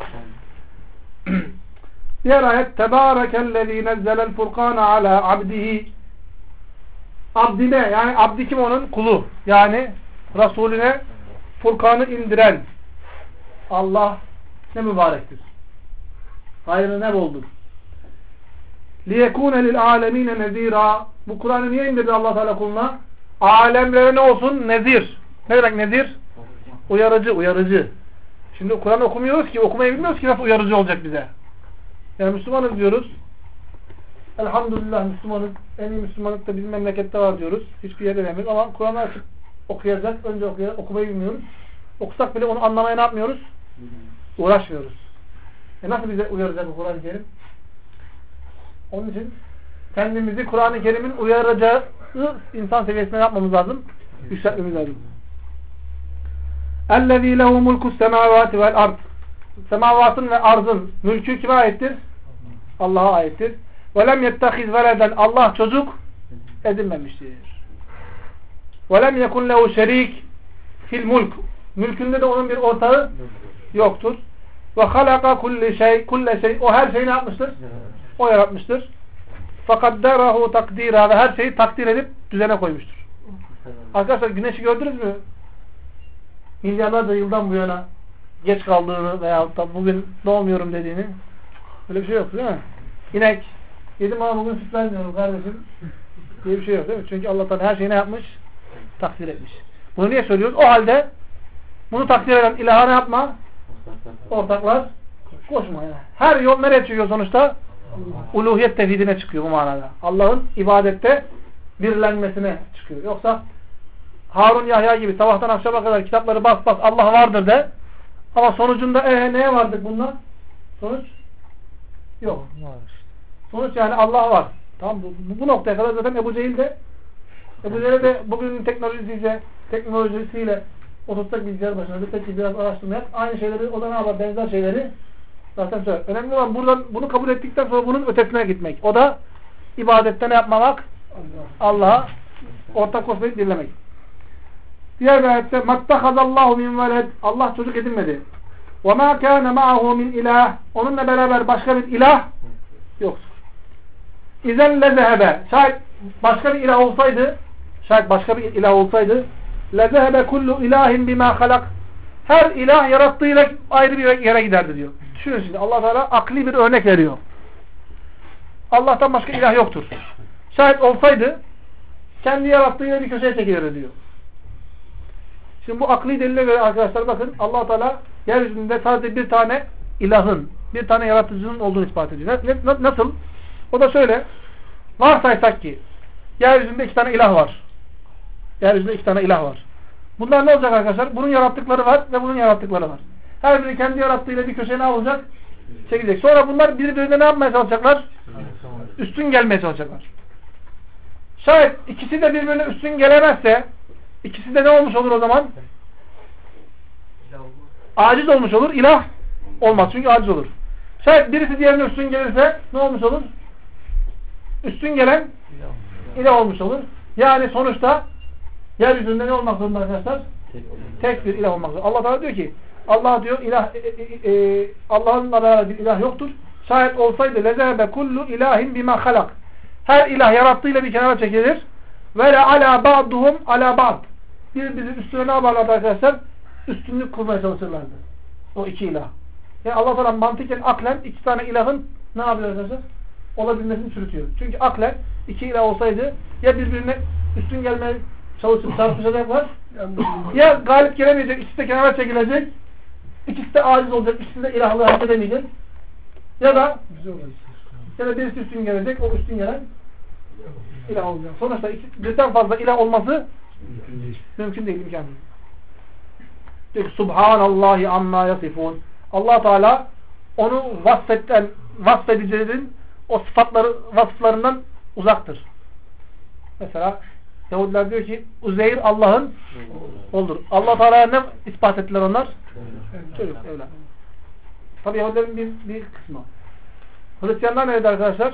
Diğer ayet Tebârekellezî nezzelel furkâne alâ abdihi. Abdine yani abdi kim onun? Kulu. Yani Resulüne Furkan'ı indiren Allah ne mübarektir. Hayrı ne boldur. لِيَكُونَ لِلْعَالَمِينَ نَذ۪يرًا. Bu Kur'an'ı niye indirdi Allah Teala kuluna? Alemlere ne olsun? Nezir. Ne demek nezir? Uyarıcı, uyarıcı. Şimdi Kur'an okumuyoruz ki, okumayı bilmiyoruz ki nasıl uyarıcı olacak bize. Yani Müslümanız diyoruz. Elhamdülillah Müslümanız. En iyi Müslümanlık da bizim memlekette var diyoruz. Hiçbir yerde demiyoruz ama Kur'an'ı açıp okuyacak. Önce okumayı bilmiyoruz. Okusak bile onu anlamaya ne yapmıyoruz? Uğraşmıyoruz. Nasıl bize uyaracak bu Kur'an-ı Kerim? Onun için kendimizi Kur'an-ı Kerim'in uyaracağı insan seviyesine yapmamız lazım. Yükseltmemiz lazım. اَلَّذ۪ي لَهُ مُلْكُ السَّمَاوَاتِ وَالْاَرْضِ. Semavatın ve arzın mülkü kime aittir? Allah'a aittir. وَلَمْ يَتَّخِذْ وَلَدًا. Allah çocuk edinmemiştir. وَلَمْ يَكُنْ لَهُ شَر۪يكٍ fil mulk. Mülkünde de onun bir ortağı yoktur. وَخَلَقَ كُلِّ شَيْءٍ. O her şeyi ne yapmıştır? O yaratmıştır. فَقَدَّرَهُ takdira. Ve her şeyi takdir edip düzene koymuştur. Arkadaşlar güneşi gördünüz mü? Milyarlarca yıldan bu yana geç kaldığını veya da bugün doğmuyorum dediğini, öyle bir şey yok değil mi? İnek, yedim ama bugün süt vermiyorum kardeşim diye bir şey yok değil mi? Çünkü Allah Teala her şeyi ne yapmış? Takdir etmiş. Bunu niye söylüyoruz? O halde bunu takdir eden ilaha ne yapma? Ortaklar koşma yani. Her yol nereye çıkıyor sonuçta? Uluhiyet tevhidine çıkıyor bu manada. Allah'ın ibadette birlenmesine çıkıyor. Yoksa Harun Yahya gibi sabahtan akşama kadar kitapları bas bas Allah vardır de ama sonucunda neye vardık bundan? Sonuç yok. Sonuç yani Allah var. Tamam, bu noktaya kadar zaten Ebu Cehil de bugün teknolojisiyle oturtacak bilgisayar başına bir tek biraz araştırma aynı şeyleri o da ne yapar? Benzer şeyleri zaten söyler. Önemli olan buradan bunu kabul ettikten sonra bunun ötesine gitmek. O da ibadette ne yapmamak? Allah'a ortak koşmayı dinlemek. Diğer bir ayette mattahazallahu min veled, Allah çocuk edinmedi. Ve ma kana ma'ahu min ilah, onunla beraber başka bir ilah yoktur. İzen lezehebe, şayet başka bir ilah olsaydı lezehebe kullu ilahin bima halak, her ilah yarattığıyla ayrı bir yere giderdi diyor. Düşünün şimdi Allah Teala akli bir örnek veriyor. Allah'tan başka ilah yoktur. Şayet olsaydı kendi yarattığıyla bir köşeye çekilirdi diyor. Şimdi bu akli delile göre arkadaşlar bakın Allah Teala yeryüzünde sadece bir tane ilahın, bir tane yaratıcının olduğunu ispat ediyor. Nasıl? O da şöyle. Varsaysak ki yeryüzünde 2 tane ilah var. Yeryüzünde 2 tane ilah var. Bunlar ne olacak arkadaşlar? Bunun yarattıkları var ve bunun yarattıkları var. Her biri kendi yarattığıyla bir köşeye ne olacak? Çekilecek. Sonra bunlar birbirine ne yapmaya çalışacaklar? Üstün gelmeye çalışacaklar. Şayet ikisi de birbirine üstün gelemezse, ikisi de ne olmuş olur o zaman? Aciz olmuş olur. İlah olmaz. Çünkü aciz olur. Şayet birisi diğerine üstün gelirse ne olmuş olur? Üstün gelen ilah olmuş olur. Yani sonuçta yeryüzünde ne olmak zorunda arkadaşlar? Tek bir ilah olmak zorunda. Allah Teala diyor ki Allah diyor Allah'ın beraber bir ilah yoktur. Şayet olsaydı lezehebe kullu ilahin bima halak. Her ilah yarattığıyla bir kenara çekilir. Ve la ala ba'duhum ala ba'd. Birbirinin üstüne ne yaparlardı arkadaşlar? Üstünlük kurmaya çalışırlardı. O 2 ilah. Yani Allah Teala mantıken aklen 2 tane ilahın ne yapıyor arkadaşlar? Olabilmesini çürütüyor. Çünkü aklen 2 ilah olsaydı ya birbirine üstün gelmeye çalışıp tartışacaklar ya galip gelemeyecek, ikisi de kenara çekilecek, ikisi de aciz olacak, ikisi de ilahlığı hak edemeyecek ya da birisi üstün gelecek, o üstün gelen ilah olacak. Sonuçta birden fazla ilah olması mümkün değil, imkanı. Diyor ki Subhanallahi amma yasifun. Allah Teala onu vasfedicilerin o vasıflarından uzaktır. Mesela Yahudiler diyor ki Uzeyr Allah'ın oğludur. Allah Teala'ya ne ispat ettiler onlar? Çocuk, evlat. Tabi Yahudilerin bir kısmı. Hristiyanlar neydi arkadaşlar?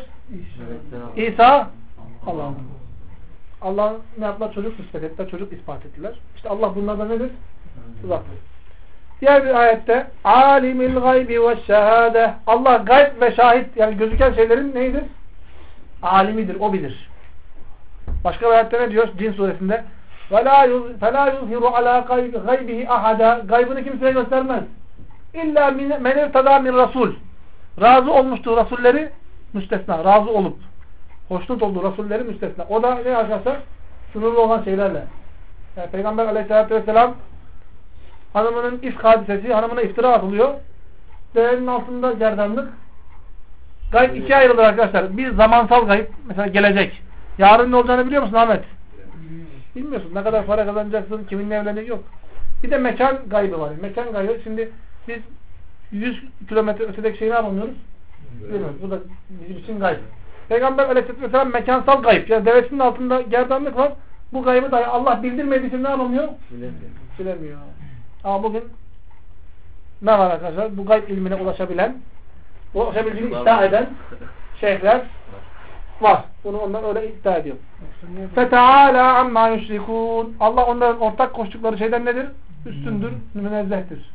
İsa Allah'ın. Allah ne yaptılar? Çocuk nispet ettiler, çocuk ispat ettiler. İşte Allah bunlardan nedir? Uzaktır. Diğer bir ayette alimil gaybi ve şehade, Allah gayb ve şahit, yani gözüken şeylerin neydir? Alimidir, o bilir. Başka bir ayette ne diyor? Cin suresinde فَلَا يُظْهِرُ عَلَى غَيْبِهِ أَحَدًا, gaybını kimseye göstermez. İlla men irtada min rasul, razı olmuştur rasulleri müstesna, razı olup hoşnut olduğu rasulleri müstesna. O da ne arkadaşlar? Sınırlı olan şeylerle. Yani Peygamber Aleyhisselatü Vesselam hanımının ifk hadisesi, hanımına iftira atılıyor. Değerinin altında gerdanlık. Gayb 2'ye ayrılır arkadaşlar. Bir zamansal gayb, mesela gelecek. Yarın ne olacağını biliyor musun Ahmet? Bilmiyorsun. Ne kadar para kazanacaksın, kiminle evlenecek yok. Bir de mekan gaybı var. Mekan gaybı. Şimdi biz 100 kilometre ötedeki şeyi ne yapamıyoruz? Bilmiyoruz. Bu da bizim için gayb. Peygamber Aleyhisselam mekansal gayb. Yani devesinin altında gerdanlık var. Bu gaybı da Allah bildirmediği için ne yapamıyor? Bilemiyor. Ama bugün ne var arkadaşlar? Bu gayb ilmine ulaşabildiğini iddia eden şeyhler var. Bunu onlar öyle iddia ediyor. فَتَعَالَى عَمَّا يُشْرِكُونَ. Allah onların ortak koştukları şeyden nedir? Üstündür, münezzehtir.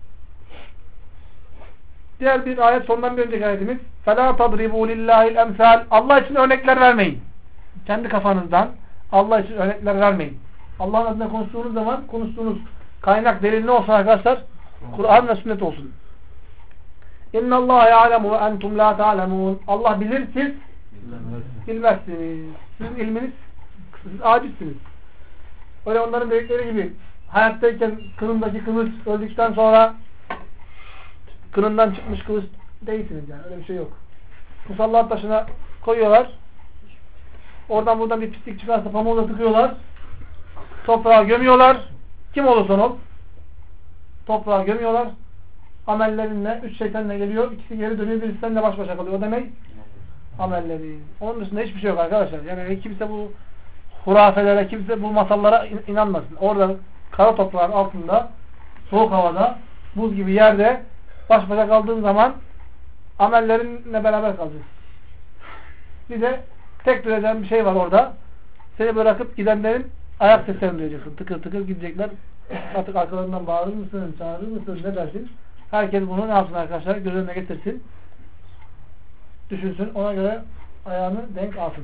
Diğer bir ayet, sondan bir önceki ayetimiz فَلَا تَضْرِبُوا لِلّٰهِ الْاَمْثَالِ. Allah için örnekler vermeyin. Kendi kafanızdan Allah için örnekler vermeyin. Allah'ın adına konuştuğunuz zaman konuştuğunuz kaynak delil ne olsun arkadaşlar? Kur'an ve sünnet olsun. İnna Allah ya'lemu ve entum la ta'lemun. Allah bilir, siz bilmezsiniz. Sizin ilminiz, siz acizsiniz. Öyle onların dedikleri gibi hayattayken kınındaki kılıç öldükten sonra kınından çıkmış kılıç değilsiniz yani. Öyle bir şey yok. Musallat taşına koyuyorlar. Oradan buradan bir pislik çıkarsa pamuğla tıkıyorlar. Toprağa gömüyorlar. Kim olursan ol. Toprağa gömüyorlar. Amellerinle 3 şeytanla geliyor. İkisi geri dönüyor. Birisi seninle baş başa kalıyor. O demek amelleri. Onun dışında hiçbir şey yok arkadaşlar. Yani kimse bu hurafelere, kimse bu masallara inanmasın. Orada kara toprağın altında, soğuk havada, buz gibi yerde baş başa kaldığın zaman amellerinle beraber kalacaksın. Bir de tek duyacağın bir şey var orada. Seni bırakıp gidenlerin ayak seslerini duyacaksın. Tıkır tıkır gidecekler. Artık arkalarından bağırır mısın, çağırır mısın, ne dersin? Herkes bunu ne yapsın arkadaşlar? Göz önüne getirsin. Düşünsün. Ona göre ayağını denk alsın.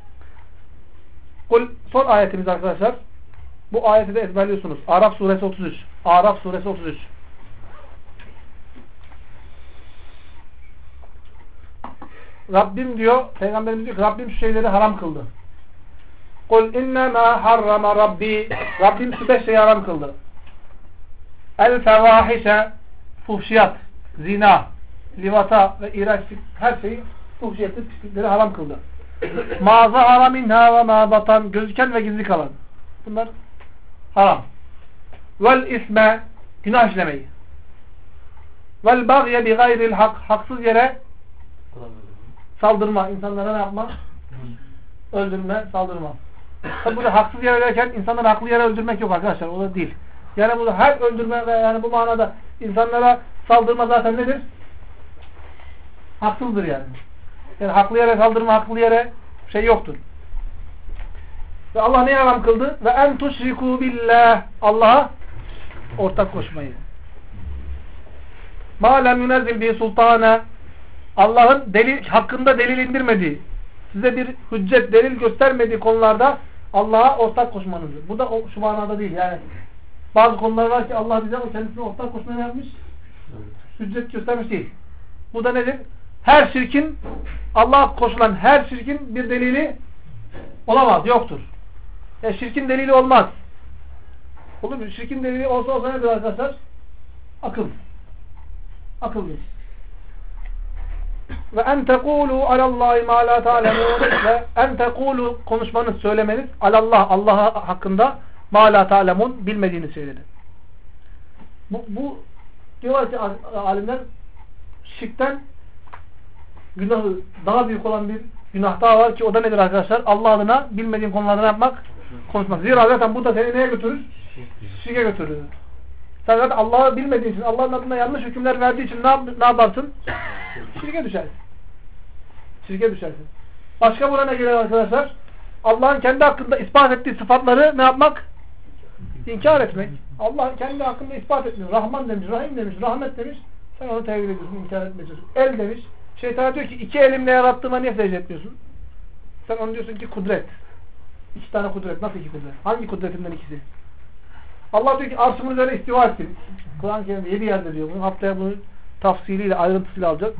Son ayetimiz arkadaşlar. Bu ayeti de ezberliyorsunuz. Araf suresi 33. Araf suresi 33. Rabbim diyor, Peygamberimiz diyor ki Rabbim şu şeyleri haram kıldı. Kul innema harrama Rabbi. Rabbim şu 5 şeyi haram kıldı. El fevahişe, fuhşiyat, zina, livata ve iğrençlik, her şeyi, fuhşiyatı, pislikleri haram kıldı. Ma zahara minha ve ma batan, gözüken ve gizli kalan. Bunlar haram. Vel isme, günah işlemeyi. Vel bagye bi gayril hak, haksız yere saldırma, insanlara ne yapma? Öldürme, saldırma. Tabi burada haksız yere derken insanları haklı yere öldürmek yok arkadaşlar, o da değil. Yani burada her öldürme ve yani bu manada insanlara saldırma zaten nedir? Haksızdır yani. Yani haklı yere saldırma, haklı yere şey yoktur. Ve Allah neyi haram kıldı? Ve en tuşriku billah, Allah'a ortak koşmayı. Ma lem yunezzil bi sultana, Allah'ın hakkında delil indirmediği, size bir hüccet, delil göstermediği konularda Allah'a ortak koşmanızı. Bu da şu manada değil yani. Bazı konular var ki Allah bize o kendisine ortak koşmayı yapmış. Hüccet göstermiş değil. Bu da nedir? Her şirkin, Allah'a koşulan her şirkin bir delili olamaz, yoktur. Şirkin delili olmaz. Olur mu? Şirkin delili olsa nedir arkadaşlar? Akıl. Akıldır. Ve en tekulu alallahi ma la ta'lemun, ve en tekulu konuşmanız, söylemeniz alallah, Allah hakkında ma la ta'lemun, bilmediğiniz şeyleri. Bu diyorlar ki alimler, şirkten günahı daha büyük olan bir günah daha var ki o da nedir arkadaşlar? Allah adına bilmediğin konularda yapmak? Konuşmak. Zira zaten bu da seni neye götürür? Şirke götürür. Sen zaten Allah'ı bilmediğin için, Allah'ın adına yanlış hükümler verdiği için ne yaparsın? Şirke düşersin. Şirke düşersin. Başka buna ne geliyor arkadaşlar? Allah'ın kendi hakkında ispat ettiği sıfatları ne yapmak? İnkar etmek. Allah kendi hakkında ispat etmiyor. Rahman demiş, Rahim demiş, Rahmet demiş. Sen onu tevhid ediyorsun, inkar etmiyorsun. El demiş. Şeytan diyor ki 2 elimle yarattığıma niye secde etmiyorsun? Sen onu diyorsun ki kudret. 2 tane kudret. Nasıl 2 kudret? Hangi kudretimden ikisi? Allah diyor ki arşımın üzerine istiva ettin. Kur'an-ı Kerim'de 7 yerde diyor bunu. Haftaya bunu tafsiliyle, ayrıntısıyla alacağız.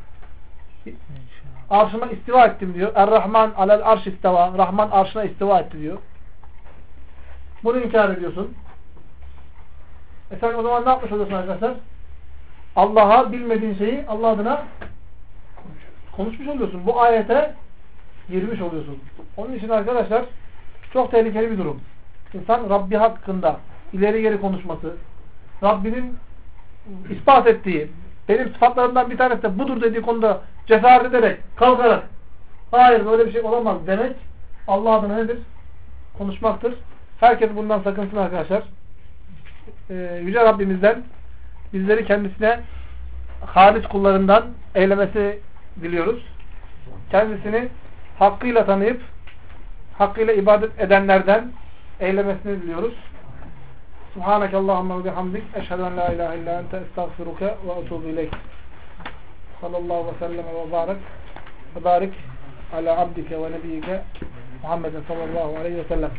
Arşıma istiva ettim diyor. Er-Rahman alel arş istiva. Rahman arşına istiva etti diyor. Bunu inkar ediyorsun. Sen o zaman ne yapmış oluyorsun arkadaşlar? Allah'a bilmediğin şeyi Allah adına konuşmuş oluyorsun. Bu ayete girmiş oluyorsun. Onun için arkadaşlar çok tehlikeli bir durum. İnsan Rabbi hakkında ileri geri konuşması, Rabbinin ispat ettiği, benim sıfatlarımdan bir tanesi de budur dediği konuda cesaret ederek, kalkarak hayır böyle bir şey olamaz demek Allah adına nedir? Konuşmaktır. Herkes bundan sakınsın arkadaşlar. Yüce Rabbimizden bizleri kendisine halis kullarından eylemesi diliyoruz. Kendisini hakkıyla tanıyıp hakkıyla ibadet edenlerden eylemesini diliyoruz. Subhaneke Allahümme ve bihamdik. Eşhedü en la ilahe illa ente estağfiruke ve etubu ileyk. Sallallahu ve sellem ve barik ala abdike ve nebiyike Muhammedin sallallahu aleyhi ve sellem.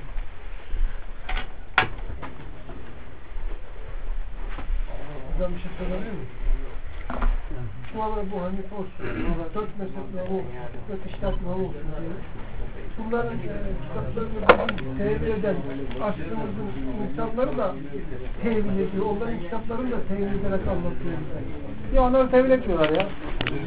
bir şey söyleyebilir miyim? Şu anda bu Hanife olsun, 4 mezhepleri olsun, 4 iştahatları olsun diye. Bunların kitaplarını bizim tevil eden aslımızın insanları da tevil ediyor. Onların kitaplarını da tevil ederek anlatıyor bize. Ya onları tevil etmiyorlar ya.